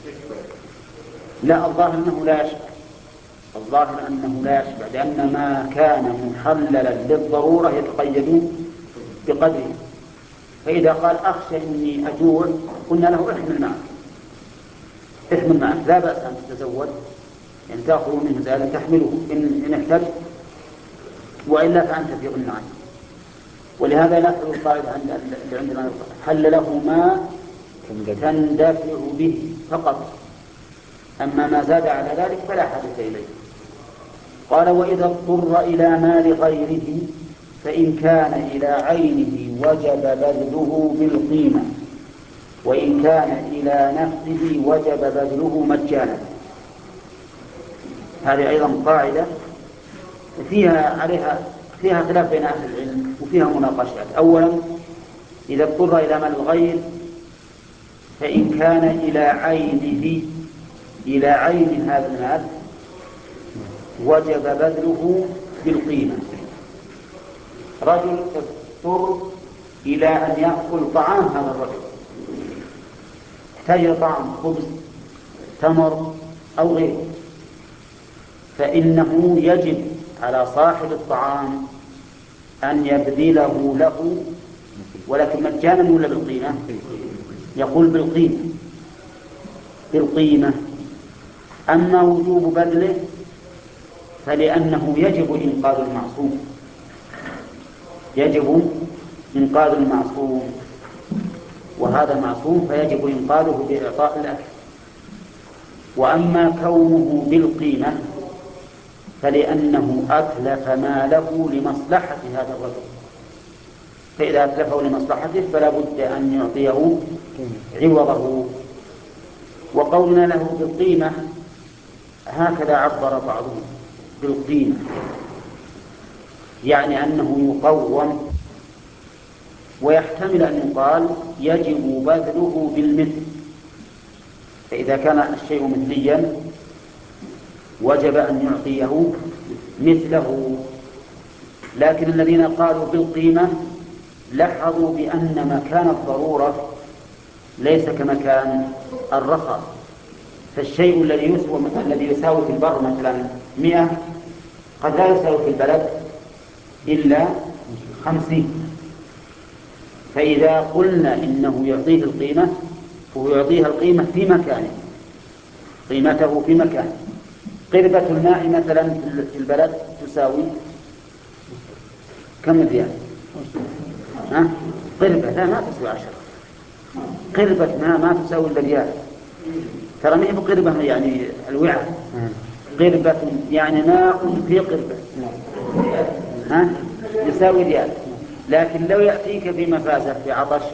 لا، الظاهر أنه لا يشبع، الظاهر أنه لا يشبع، لأن ما كان محللا للضرورة يتقيد بقدره. فإذا قال أخشى إني أجوع قلنا له احمل معك احمل معك لا بأس أن تتزود، يعني تأخذ منه زيادة تحمله إن, إن احتج، وإلا فأنت في غنى عنه. ولهذا نحن القاعدة اللي عندنا حل له ما تندفع به فقط، أما ما زاد على ذلك فلا حاجة إليه. قال وإذا اضطر إلى مال غيره فإن كان إلى عينه وجب بذله بالقيمة، وإن كان إلى نفسه وجب بذله مجانا. هذه أيضا قاعدة فيها عليها فيها خلاف بين أهل العلم وفيها مناقشات. أولا إذا اضطر إلى مال الغير فإن كان إلى عينه إلى عين هذا المال وجب بذله بالقيمة. رجل اضطر إلى أن يأكل طعام هذا الرجل، احتاج طعام خبز تمر أو غيره، فإنه يجب على صاحب الطعام أن يبذله له، ولكن مجانا ولا بالقيمة؟ يقول بالقيمة بالقيمة. أما وجوب بذله فلأنه يجب إنقاذ المعصوم، يجب إنقاذ المعصوم، وهذا معصوم فيجب إنقاذه بإعطاء الأكل. وأما كونه بالقيمة فلأنه أتلف ماله لمصلحة هذا الرجل، فإذا أتلفه لمصلحته فلا بد أن يعطيه عوضه. وقولنا له بالقيمة هكذا عبر بعضهم بالقيمة، يعني أنه يقوم، ويحتمل أن يقال يجب بذله بالمثل، فإذا كان الشيء مثليا وجب أن يعطيه مثله. لكن الذين قالوا بالقيمة لاحظوا بأن مكان الضرورة ليس كمكان الرخاء، فالشيء الذي يسوي الذي يساوي في البر مثلا مئة قد لا يساوي في البلد إلا خمسين. فإذا قلنا إنه يعطيه القيمة فهو يعطيها القيمة في مكانه، قيمته في مكانه. قربة الماء مثلا في البلد تساوي كم ريال؟ ها؟ قربة لا ما تساوي عشرة، قربة ماء ما تساوي إلا ريال. ترى ما هي بقربة يعني الوعاء، قربة يعني ماء في قربة ها يساوي ريال. لكن لو يأتيك في مفازة في عطش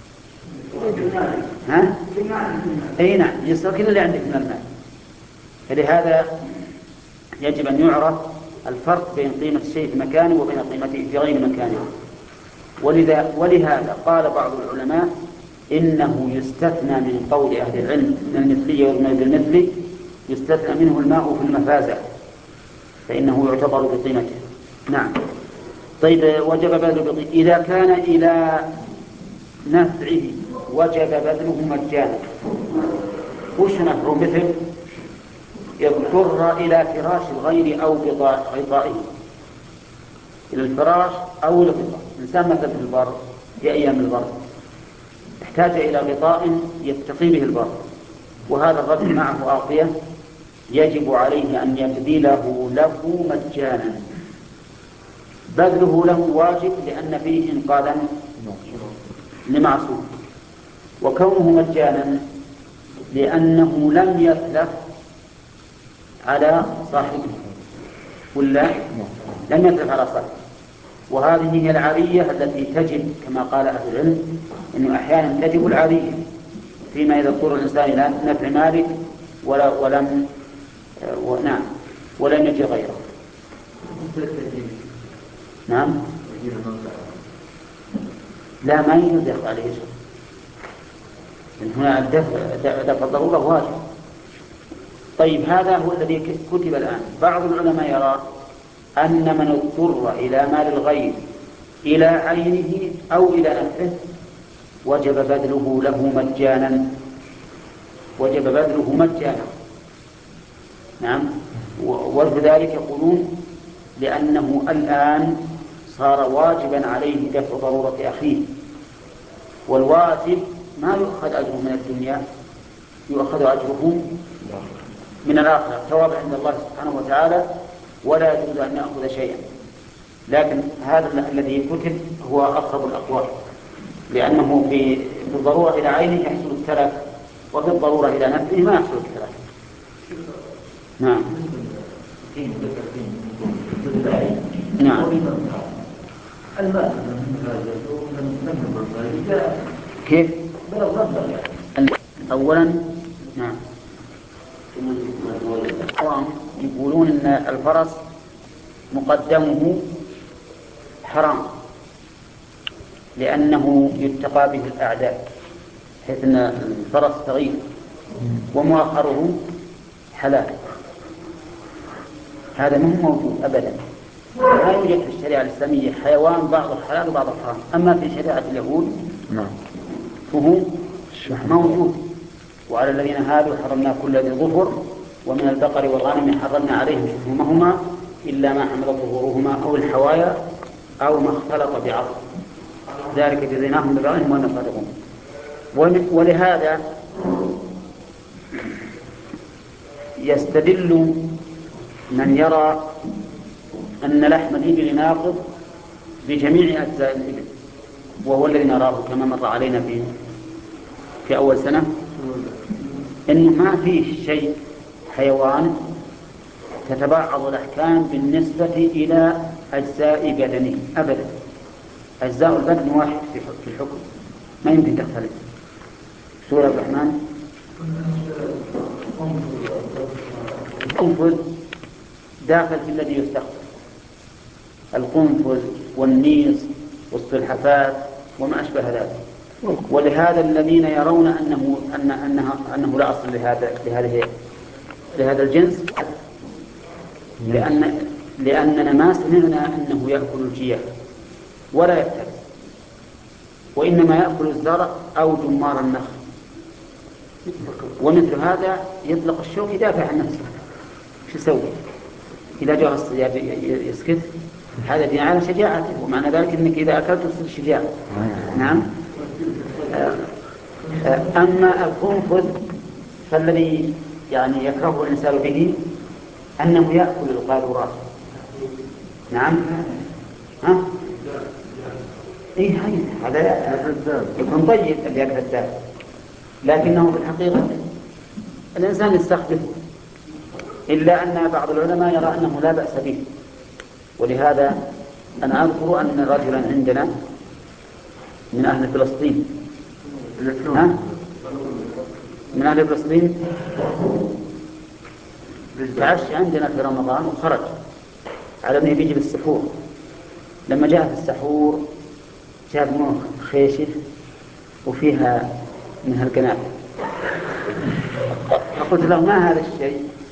ها أي نعم يساوي كل اللي عندك من الماء. فلهذا يجب أن يعرف الفرق بين قيمة الشيء في مكانه وبين قيمته في غير مكانه. ولذا ولهذا قال بعض العلماء إنه يستثنى من قول أهل العلم من المثلية والمثل بالمثل يستثنى منه الماء في المفازة فإنه يعتبر بقيمته. نعم. طيب وجب بذله إذا كان إلى نفعه وجب بذله مجانا. وش نفعه؟ مثل يضطر إلى فراش الغير أو غطائه، إلى الفراش أو الغطاء. إنسان مثل في البر في أيام البر احتاج إلى غطاء يتقي به البر، وهذا الرجل معه أغطية، يجب عليه أن يبذله له مجانا. بذله له واجب لأن فيه إنقاذا لمعصوم، وكونه مجانا لأنه لم يتلف على صاحبه، ولا لم يتلف على صاحبه. وهذه هي العارية التي تجب كما قال أهل العلم أنه أحيانا تجب العارية فيما إذا اضطر الإنسان إلى نفع مالك ولا ولم و... نعم ولم يجي غيره. نعم. لا ما يجوز يخضع عليه شيء. هنا الدفع دفع الضرورة واجب. طيب هذا هو الذي كتب الآن. بعض العلماء يرى أن من اضطر إلى مال الغير إلى عينه أو إلى نفسه وجب بذله له مجانا، وجب بذله مجانا. نعم. وذلك يقولون لأنه الآن صار واجبا عليه دفع ضرورة أخيه، والواجب ما يؤخذ أجره من الدنيا، يؤخذ أجره من الآخرة ثواب عند الله سبحانه وتعالى، ولا يجوز أن يأخذ شيئا. لكن هذا الذي كتب هو أقرب الأقوال، لأنه في الضرورة إلى عينه يحصل التلف، وفي الضرورة إلى نفسه ما يحصل التلف. نعم. نعم. كيف؟ أولا نعم يقولون أن الفرس مقدمه حرام لأنه يتقى به الأعداء، حيث أن الفرس صغير، ومؤخره حلال. هذا ما هو موجود أبدا، لا يوجد في الشريعة الإسلامية حيوان بعضه حلال وبعضه حرام. أما في شريعة اليهود فهو موجود. وعلى الذين هادوا حرمنا كل ذي ظفر، ومن البقر والغنم حرمنا عليهم شحومهما إلا ما حملت ظهورهما أو الحوايا أو ما اختلط بعظم، ذلك جزيناهم ببغيهم وإنهم صادقون. ولهذا يستدل من يرى أن لحم الإبل ناقض بجميع أجزاء الإبل، وهو الذي نراه كما مر علينا في في أول سنة، إنه ما فيه شيء حيوان تتبعض الأحكام بالنسبة إلى أجزاء بدنه أبدا. أجزاء البدن واحد في الحكم، ما يمكن تختلف. سورة الرحمن القنفذ داخل في الذي يستخدم، القنفذ والنيص والسلحفاة وما أشبه ذلك. ولهذا الذين يرون أنه أن أنها أنه لا أصل لهذا لهذه لهذا الجنس، لأن لأننا ما سمعنا أنه يأكل الجياع ولا يفترس، وإنما يأكل الزرع أو جمار النخل، ومثل هذا يطلق الشوك يدافع عن نفسه. شو يسوي؟ إذا جاء الصياد يسكت، هذا دين على شجاعته، ومعنى ذلك أنك إذا أكلت تصير شجاع. نعم. أما القنفذ فالذي يعني يكره الإنسان به أنه يأكل القاذورات. نعم. ها؟ إيه هذا يكون طيب اللي يأكل الداب، لكنه في الحقيقة الإنسان يستخدمه، إلا أن بعض العلماء يرى أنه لا بأس به. ولهذا أنا أذكر أن رجلا عندنا من أهل فلسطين، ها؟ من أهل فلسطين تعشى عندنا في رمضان وخرج على أنه بيجي بالسحور. لما جاء في السحور جاب مخ خيشف وفيها من هالقناة، فقلت له ما هذا الشيء؟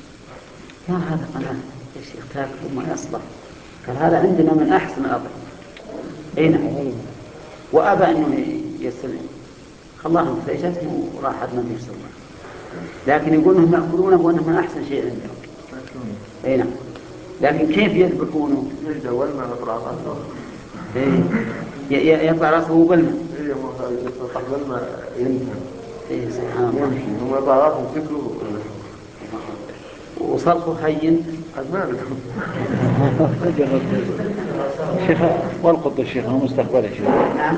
كان هذا قناة يا شيخ تاكل ما يصلح، قال هذا عندنا من أحسن الأرض. أي نعم. وأبى أنه يسلم، خلاهم فيشتهم وراحت ما في سوى، لكن يقول انهم يأكلونه وانه من احسن شيء عندهم. اي نعم. لكن كيف يذبحونه؟ يجد والما يطلع راسه. اي يطلع راسه وبلمه. اي يطلع بالما ينتهي. اي سبحان الله. يمشي هم يطلع راسهم شكله وصرفه هين. ما بدهم. شيخ والقط الشيخ هو مستقبله شيخ. نعم.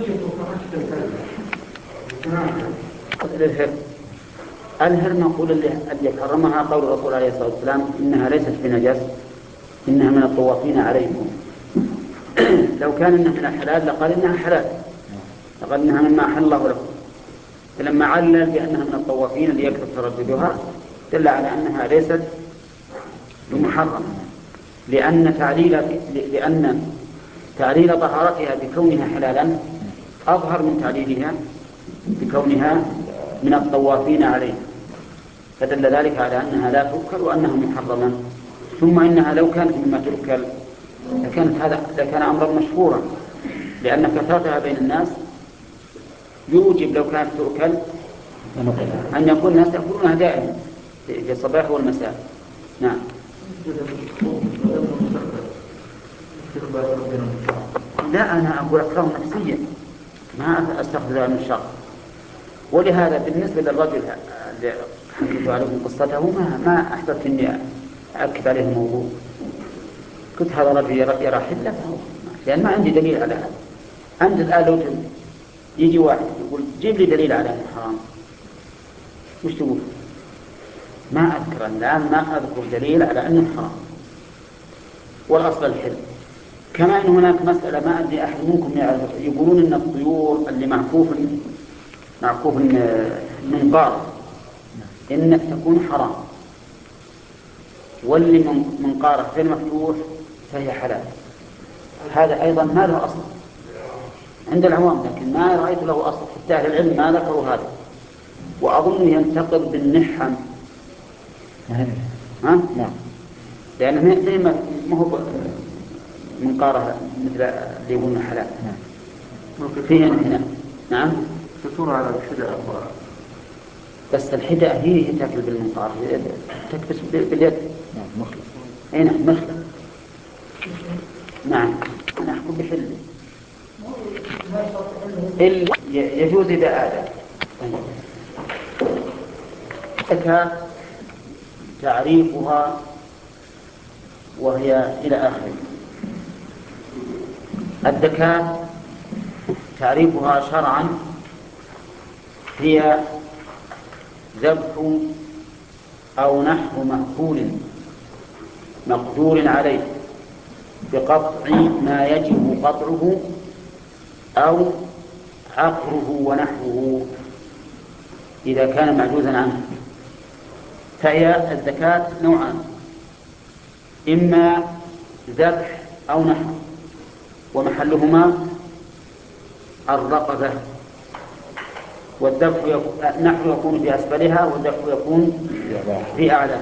الهر الهر نقول اللي اللي حرمها قول الرسول عليه الصلاة والسلام إنها ليست بنجس إنها من الطوافين عليكم. لو كان إنها من الحلال لقال إنها حلال، لقال إنها مما أحل الله لكم، فلما علل بأنها من الطوافين اللي يكثر ترددها دل على أنها ليست بمحرمة، لأن تعليل لأن تعليل طهارتها بكونها حلالا أظهر من تعليلها بكونها من الطوافين عليه، فدل ذلك على أنها لا تؤكل وأنها محرمة. ثم إنها لو كانت مما تؤكل لكانت هذا لكان أمرا مشهورا، لأن كثرتها بين الناس يوجب لو كانت تؤكل أن يكون الناس يأكلونها دائما في الصباح والمساء. نعم. لا أنا أقول أكره نفسيا ما أستخدمها من الشر. ولهذا بالنسبة للرجل اللي حكيت عليكم قصته ما ما أحببت إني أكد عليه الموضوع. كنت هذا الرجل يرى حلة لأن ما عندي دليل على هذا. عند الآن لو يجي واحد يقول جيب لي دليل على أنه حرام، وش تقول؟ ما أذكر الآن ما أذكر دليل على أنه حرام، والأصل الحل. كما أن هناك مسألة ما أدري أحد منكم يعرف، يقولون أن الطيور اللي معكوف معكوف من قار إنك تكون حرام، واللي من قارة غير مفتوح فهي حلال. هذا أيضا ما له أصل عند العوام، لكن ما رأيت له أصل، حتى أهل العلم ما ذكروا هذا. وأظن ينتقد بالنحم. ها؟ نعم. لأنه دائما ما هو من قارة مثل اللي يقولون حلال. نعم. فيه هنا. نعم. تكون على الحدة. بس الحدة هي تأكل بالمنقار، تكبس باليد. نعم مخلص. أي نعم مخلص. نعم. أنا أحكم بحل. إلا يجوز إذا آدم. الزكاة تعريفها وهي إلى آخره. الزكاة تعريفها شرعا هي ذبح أو نحو مأكول مقدور عليه بقطع ما يجب قطعه أو عقره ونحوه إذا كان معجوزا عنه. فهي الزكاة نوعان، إما ذبح أو نحو، ومحلهما الرقبة، والذبح نحو يكون في أسفلها والذبح يكون في أعلى.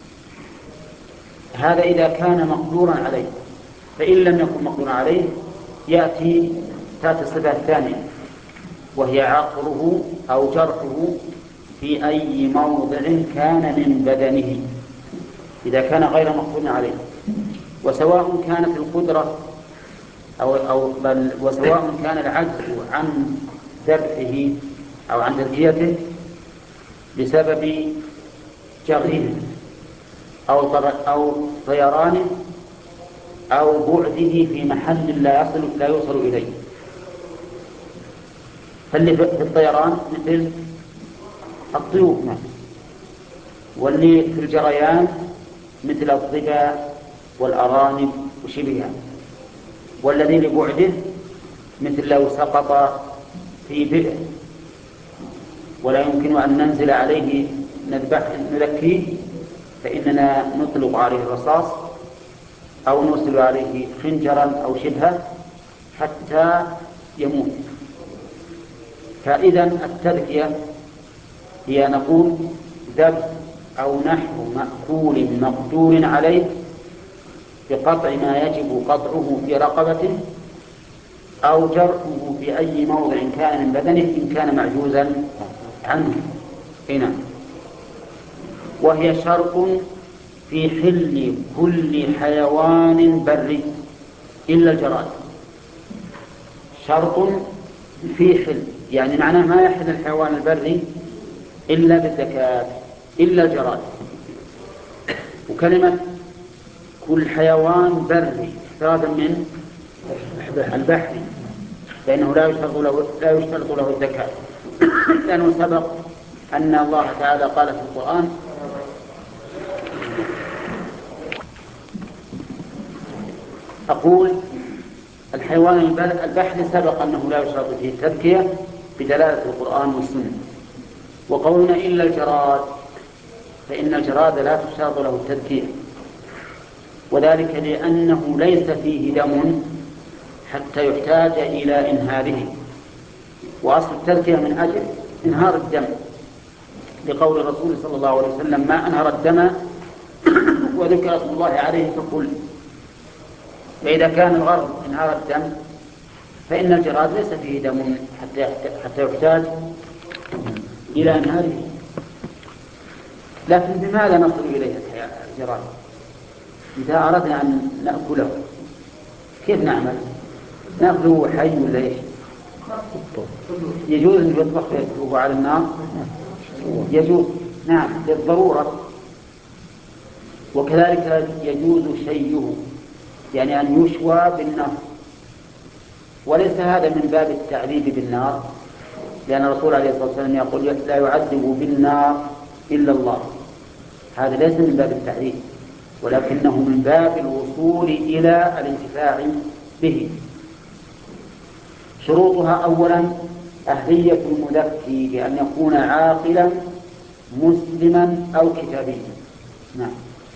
هذا إذا كان مقدورا عليه، فإن لم يكن مقدورا عليه يأتي تأتي الصفة الثانية وهي عقره أو جرحه في أي موضع كان من بدنه إذا كان غير مقدور عليه، وسواء كانت القدرة أو أو بل وسواء كان العجز عن ذبحه أو عن تزكيته بسبب جرحه أو أو طيرانه أو بعده في محل لا يصل لا يوصل إليه. فاللي في الطيران مثل الطيور، واللي في الجريان مثل الظبا والأرانب وشبهها، والذي لبعده مثل لو سقط في بئر ولا يمكن أن ننزل عليه نذبح نذكيه فإننا نطلق عليه الرصاص أو نرسل عليه خنجرا أو شبهه حتى يموت. فإذا التذكية هي نقول ذبح أو نحو مأكول مقدور عليه بقطع ما يجب قطعه في رقبته أو جرحه في أي موضع كان من بدنه إن كان معجوزا عنه. هنا وهي شرط في حل كل حيوان بري إلا الجراد. شرط في حل يعني معناه ما يحل الحيوان البري إلا بالزكاة إلا الجراد. وكلمة كل حيوان بري احترازا من البحر لأنه لا يشترط له لا يشترط له الزكاة لأنه سبق أن الله تعالى قال في القرآن أقول الحيوان البحري سبق أنه لا يشترط فيه التذكية بدلالة القرآن والسنة. وقولنا إلا الجراد فإن الجراد لا تشترط له التذكية وذلك لأنه ليس فيه دم حتى يحتاج إلى إنهاره. وأصل التذكية من أجل إنهار الدم لقول الرسول صلى الله عليه وسلم ما أنهر الدم وذكر اسم الله عليه فكل. فإذا كان الغرض إنهار الدم فإن الجراد ليس فيه دم حتى حتى يحتاج إلى إنهاره. لكن بماذا نصل إليه الجراد؟ إذا أردنا أن نأكله كيف نعمل؟ نأكله حي ولا إيش؟ يجوز أن يطبخ ويتركه على النار؟ يجوز نعم للضرورة. وكذلك يجوز شيه يعني أن يشوى بالنار وليس هذا من باب التعذيب بالنار لأن الرسول عليه الصلاة والسلام يقول لا يعذب بالنار إلا الله. هذا ليس من باب التعذيب ولكنه من باب الوصول إلى الانتفاع به. شروطها أولا أهلية المذكي بأن يكون عاقلا مسلما أو كتابيا. نعم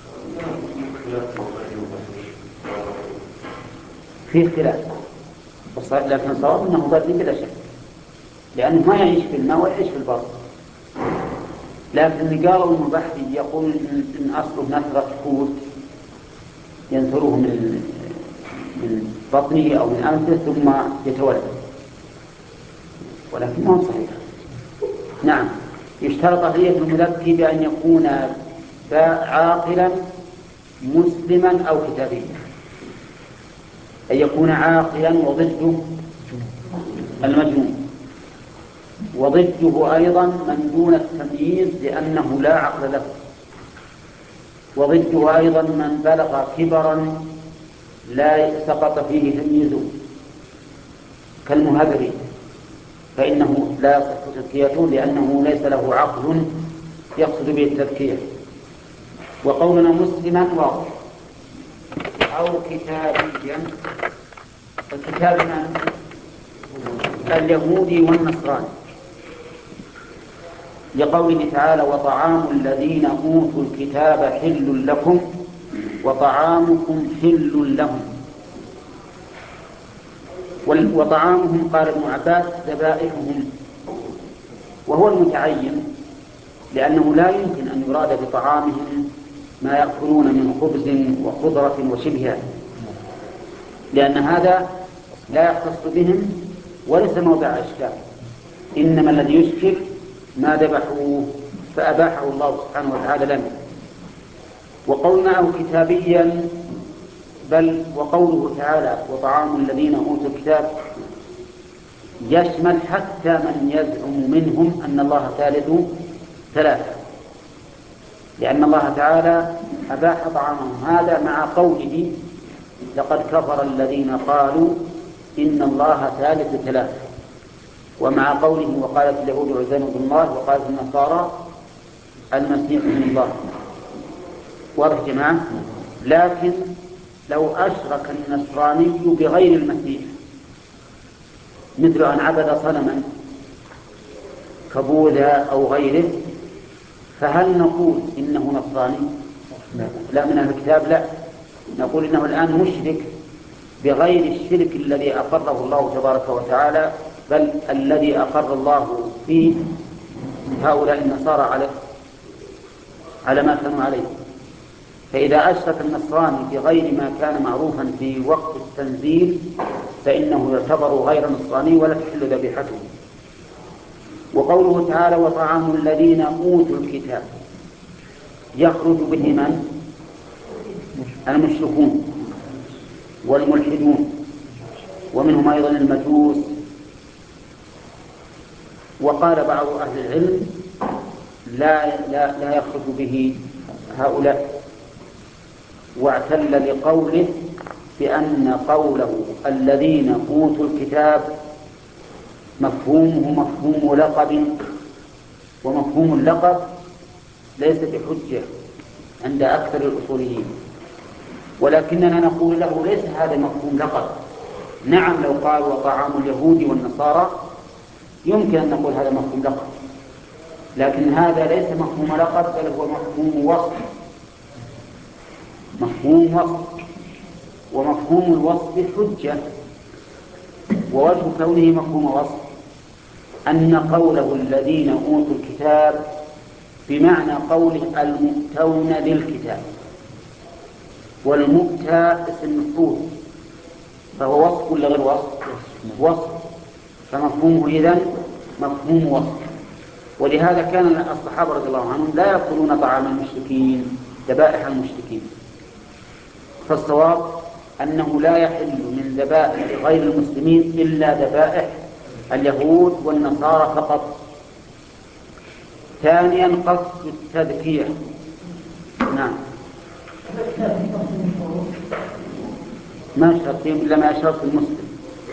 في اختلاف لكن الصواب أنه ضرب بلا شك لأنه ما يعيش في الماء ويعيش في البر. لكن اللي قالوا أنه بحري يقول إن أصله نثرة حوت ينثره من من بطنه أو من أنفه ثم يتولد ولكن ما هو صحيح. نعم يشترط أهلية المذكي بأن يكون عاقلا مسلما أو كتابيا أن يكون عاقلا وضده المجنون وضده أيضا من دون التمييز لأنه لا عقل له وضده أيضا من بلغ كبرا لا سقط فيه تمييزه كالمهذب فإنه لا يصح تزكيته لأنه ليس له عقل يقصد به التزكية. وقولنا مسلما واضح أو كتابيا. الكتاب من اليهودي والنصراني لقوله تعالى وطعام الذين أوتوا الكتاب حل لكم وطعامكم حل لهم. وطعامهم قال ابن عباس ذبائحهم وهو المتعين لأنه لا يمكن أن يراد بطعامهم ما يأكلون من خبز وخضرة وشبهها لأن هذا لا يختص بهم وليس موضع إشكال إنما الذي يشكل ما ذبحوه فأباحه الله سبحانه وتعالى لنا. وقولنا أو كتابيا بل وقوله تعالى وطعام الذين أوتوا الكتاب يشمل حتى من يزعم منهم أن الله ثالث ثلاثة لأن الله تعالى أباح طعامهم هذا مع قوله لقد كفر الذين قالوا إن الله ثالث ثلاثة ومع قوله وقالت اليهود عزير بن الله وقالت النصارى المسيح ابن الله. واضح جماعة؟ لكن لو أشرك النصراني بغير المسيح مثل أن عبد صنما كبوذا أو غيره فهل نقول إنه نصراني؟ لا من الكتاب لا نقول إنه الآن مشرك بغير الشرك الذي أقره الله تبارك وتعالى بل الذي أقر الله فيه هؤلاء النصارى عليه. على ما كانوا عليه. فإذا أشرك النصراني بغير ما كان معروفا في وقت التنزيل فإنه يعتبر غير نصراني ولا تحل ذبيحته. وقوله تعالى وطعام الذين أوتوا الكتاب يخرج به من؟ المشركون والملحدون ومنهم أيضا المجوس. وقال بعض أهل العلم لا, لا, لا يخرج به هؤلاء، واعتل لقوله بأن قوله الذين أوتوا الكتاب مفهومه مفهوم لقب، ومفهوم اللقب ليس بحجة عند أكثر الأصوليين، ولكننا نقول له ليس هذا مفهوم لقب. نعم لو قال وطعام اليهود والنصارى يمكن أن نقول هذا مفهوم لقب، لكن هذا ليس مفهوم لقب بل هو مفهوم وصف. مفهوم وصف، ومفهوم الوصف حجة. ووجه كونه مفهوم وصف أن قوله الذين أوتوا الكتاب بمعنى قوله المؤتون للكتاب، والمؤتى اسم مفعول فهو وصف ولا غير وصف؟ وصف، فمفهومه إذن مفهوم وصف. ولهذا كان الصحابة رضي الله عنهم لا يأكلون طعام المشركين ذبائح المشركين. فالصواب أنه لا يحل من ذبائح غير المسلمين إلا ذبائح اليهود والنصارى فقط. ثانيا قصد التذكية. نعم ما شرط إلا ما شرط المسلم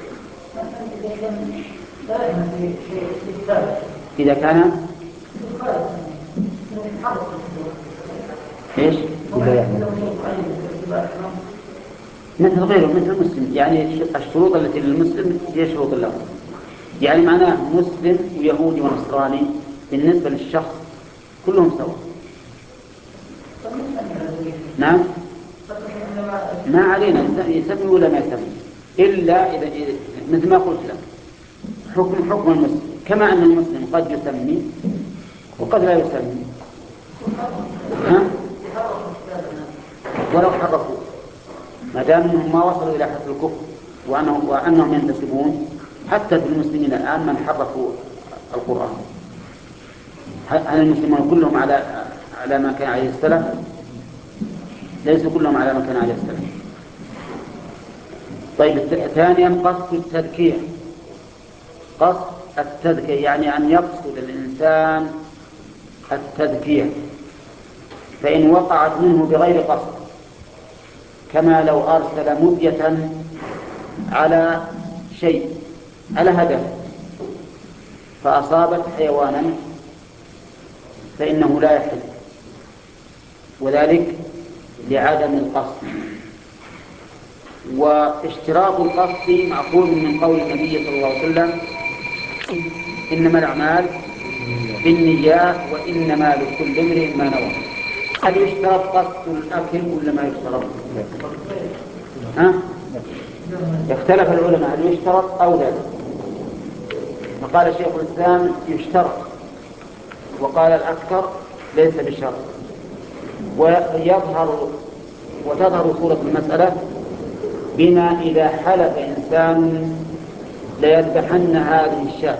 إذا كان إيش؟ مثل غيره مثل المسلم، يعني الشروط التي للمسلم هي شروط له. يعني معناه مسلم ويهودي ونصراني بالنسبة للشخص كلهم سواء. نعم ما علينا يسمي ولا ما يسمي إلا إذا مثل ما قلت لك حكم حكم المسلم، كما أن المسلم قد يسمي وقد لا يسمي. ها؟ ولو حرفوا ما دام انهم ما وصلوا الى حد الكفر وانهم وانهم ينتسبون. حتى في المسلمين الان من حرفوا القران، هل المسلمون كلهم على على ما كان عليه السلف؟ ليسوا كلهم على ما كان عليه السلف. طيب ثانيا قصد التذكير. قصد التذكير يعني ان يقصد الانسان التذكير، فان وقعت منه بغير قصد كما لو أرسل مدية على شيء على هدف فأصابت حيوانا فإنه لا يحل، وذلك لعدم القصد. واشتراط القصد معقول من قول النبي صلى الله عليه وسلم إنما الأعمال بالنيات وإنما لكل امرئ ما نوى. هل يشترط قصد الأكل ولا ما يشترط؟ ها؟ اختلف العلماء هل يشترط أو لا. فقال شيخ الإسلام يشترط، وقال الأكثر ليس بشرط. ويظهر وتظهر صورة المسألة بما إذا حلف إنسان ليذبحن هذه الشاة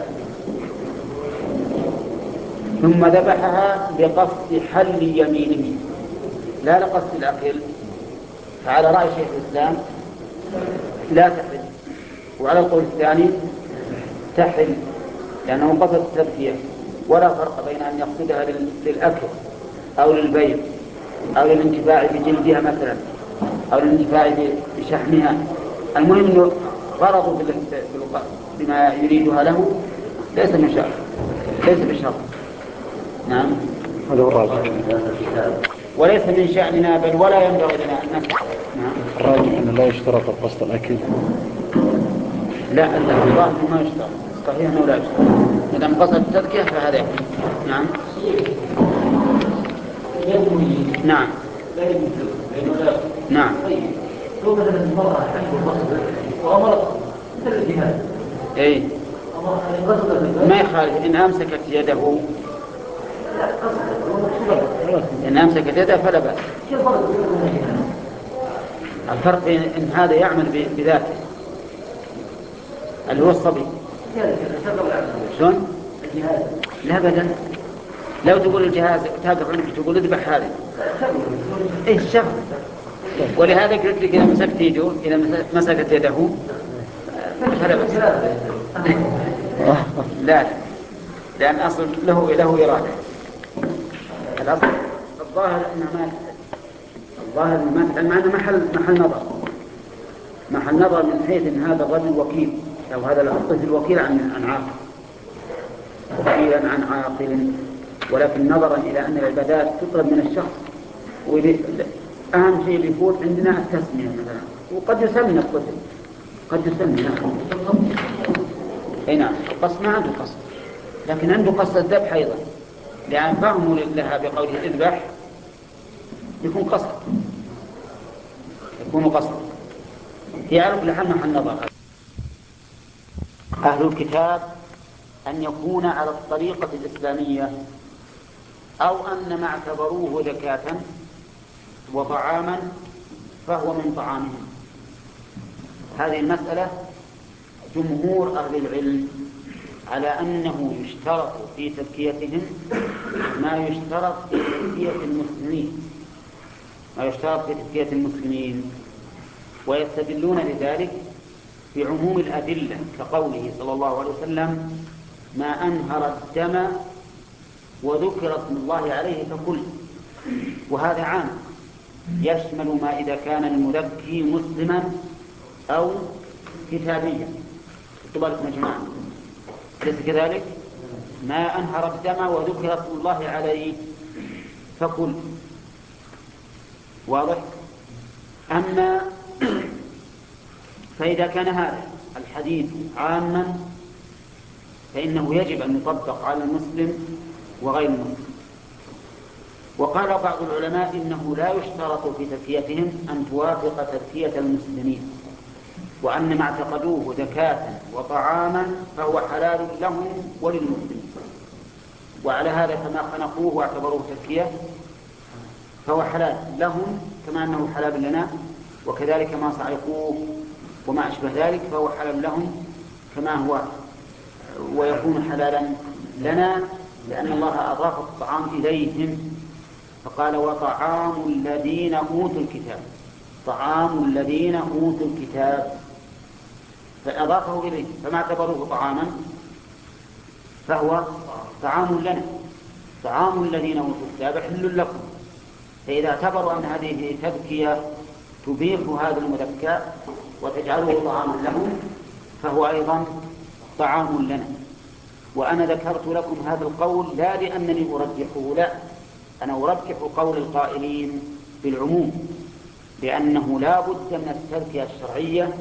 ثم ذبحها بقصد حل يمينه لا لقصد الأكل، فعلى رأي شيخ الإسلام لا تحل، وعلى القول الثاني تحل لأنه قصد التذكية. ولا فرق بين أن يقصدها للأكل أو للبيع أو للانتفاع بجلدها مثلا أو للانتفاع بشحمها. المهم أنه غرضه بما يريدها له ليس من شرط ليس بشرط. نعم هذا هو الراجح. وليس من شأننا بل ولا ينبغي لنا أن نفعل. نعم الراجح أنه لا يشترط قصد الأكل. لا الظاهر ما يشترط، صحيح أنه لا يشترط. إذا قصد التذكية فهذا يكفي. نعم نعم نعم لو مثلا مرة حج القصد وأمر مثل الجهاد إيه ما يخالف إن أمسكت يده لا قصد إن أمسكت يده فلا بأس. شو الفرق بينهم؟ الفرق بين إن هذا يعمل ب- بذاته اللي هو الصبي. شلون؟ الجهاز. لا أبدا. لو تقول الجهاز تقف عندك تقول اذبح هذا. إيه الشغل. ولهذا قلت لك إذا مسكت يده إذا مسكت يده فلا بأس. لا لأن أصل له له إرادة. الأصل الظاهر أنه ما الظاهر أنه ما مع أنه محل محل نظر محل نظر من حيث أن هذا الرجل وكيل أو هذا الطفل وكيل عن عن عاقل وكيلا عن عاقل، ولكن نظرا إلى أن العبادات تطلب من الشخص أهم شيء اللي يفوت عندنا التسمية مثلا، وقد يسمى الطفل قد يسمى نعم. أي نعم القصد ما عنده قصد، لكن عنده قصد الذبح أيضا، لأن فهمه لها بقوله اذبح يكون قصد يكون قصد يعرف لحل محل النظر. أهل الكتاب أن يكون على الطريقة الإسلامية أو أن ما اعتبروه زكاة وطعاما فهو من طعامهم. هذه المسألة جمهور أهل العلم على أنه يشترط في تزكيتهم ما يشترط في تزكية المسلمين ما يشترط في تزكية المسلمين ويستدلون لذلك بعموم الأدلة كقوله صلى الله عليه وسلم ما أنهر الدم وذكر اسم الله عليه فكل، وهذا عام يشمل ما إذا كان المذكي مسلما أو كتابيا. اعتباركم يا جماعة ليس كذلك؟ ما أنهر الدم وذكر اسم الله عليه فكل، واضح؟ أما فإذا كان هذا الحديث عاما فإنه يجب أن يطبق على المسلم وغير المسلم. وقال بعض العلماء إنه لا يشترط في تزكيتهم أن توافق تزكية المسلمين، وأن ما اعتقدوه زكاة وطعاما فهو حلال لهم وللمسلمين، وعلى هذا فما خنقوه واعتبروه تزكية فهو حلال لهم كما أنه حلال لنا، وكذلك ما صعقوه وما أشبه ذلك فهو حلال لهم كما هو ويكون حلالا لنا، لأن الله أضاف الطعام إليهم فقال وطعام الذين أوتوا الكتاب طعام الذين أوتوا الكتاب فأضافه إليه فما اعتبروه طعاما فهو طعام لنا. طعام الذين أوتوا الكتاب حل لكم، فإذا اعتبروا أن هذه تذكية تبيح هذا المذكى وتجعله طعاما لهم فهو أيضا طعام لنا. وأنا ذكرت لكم هذا القول لا لأنني أرجحه، لا، أنا أرجح قول القائلين بالعموم، لأنه لا بد من التذكية الشرعية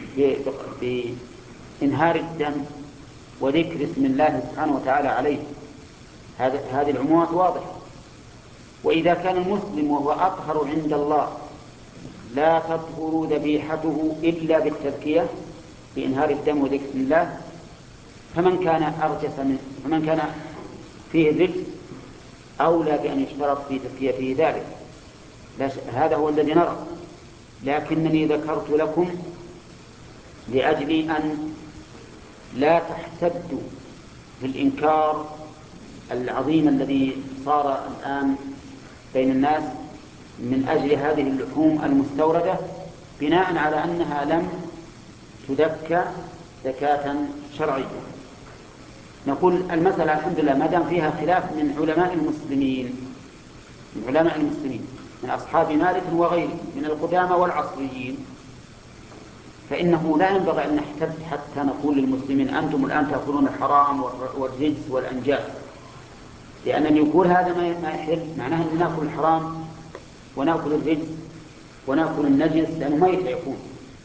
بإنهار الدم وذكر اسم الله سبحانه وتعالى عليه. هذه العمومات واضحة. وإذا كان المسلم وهو أطهر عند الله لا تطهر ذبيحته إلا بالتذكية بإنهار الدم وذكر اسم الله، فمن كان أرجس منه فمن كان فيه الرجس أولى بأن يشترط في تزكيته ذلك. هذا هو الذي نرى، لكنني ذكرت لكم لأجل أن لا تحتدوا بالإنكار العظيم الذي صار الآن بين الناس من أجل هذه اللحوم المستوردة بناء على أنها لم تزكى زكاة شرعية. نقول المسألة الحمد لله ما دام فيها خلاف من علماء المسلمين من علماء المسلمين من أصحاب مالك وغيره من القدامى والعصريين، فإنه لا ينبغي أن نحتد حتى نقول للمسلمين أنتم الآن تأكلون الحرام والرجس والأنجاس، لأنني يقول هذا ما يحل معناه أن نأكل الحرام ونأكل الرجس ونأكل النجس لأنه ما يتعقون.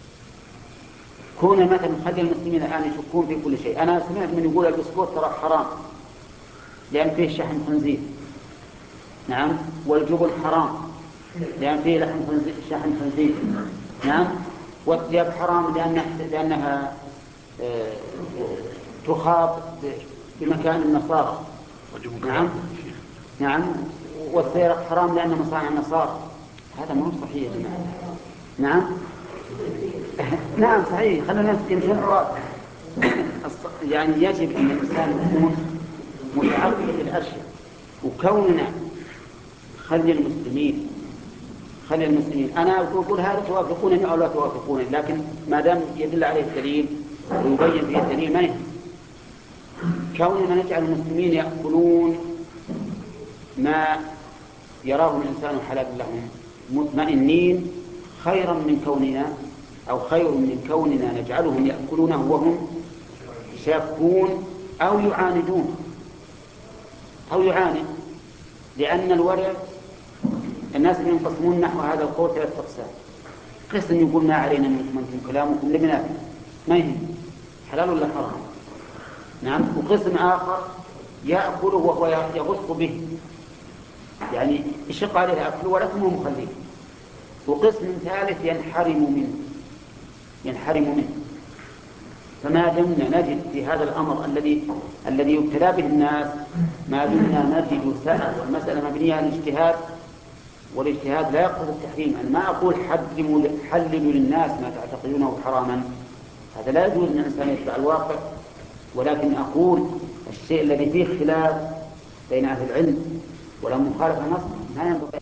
كون مثلا خلي المسلمين الآن يشكون في كل شيء. أنا سمعت من يقول البسكوت ترى حرام لأن فيه شحم خنزير، نعم، والجبن حرام لأن فيه لحم خنزير شحم خنزير، نعم، والثياب حرام لأنها, لأنها آه تخاط في مكان النصارى، نعم نعم، والسيارة حرام لأن مصانع النصارى، هذا مو صحيح يا جماعة. نعم نعم صحيح، خلينا يمكن الرأي. يعني يجب أن الإنسان يكون متعقل بالأشياء، وكوننا خلي المسلمين خلي المسلمين أنا أقول هذا توافقونني أو لا توافقونني، لكن ما دام يدل عليه الدليل ويبين فيه الدليل ما يهم. كوننا نجعل المسلمين يأكلون ما يراه الإنسان حلال لهم مطمئنين خيرا من كوننا أو خير من كوننا نجعلهم يأكلونه وهم شاكون أو يعاندون أو يعاند. لأن الورع الناس ينقسمون نحو هذا القول ثلاث أقسام. قسم يقول ما علينا منكم أنتم كلامكم لبنات ما يهم حلال ولا حرام. نعم. وقسم آخر يأكله وهو يغص به، يعني يشق عليه أكله ولكن هو مخليه. وقسم ثالث ينحرم منه ينحرم منه فما دمنا نجد في هذا الأمر الذي الذي يبتلى به الناس، ما دمنا نجد سنة والمسألة مبنية على الاجتهاد، والاجتهاد لا يقصد التحريم. أنا ما أقول حرموا حللوا للناس ما تعتقدونه حراما، هذا لا يجوز أن الإنسان يتبع الواقع، ولكن أقول الشيء الذي فيه خلاف بين أهل العلم ولا مخالفة نص ما ينبغي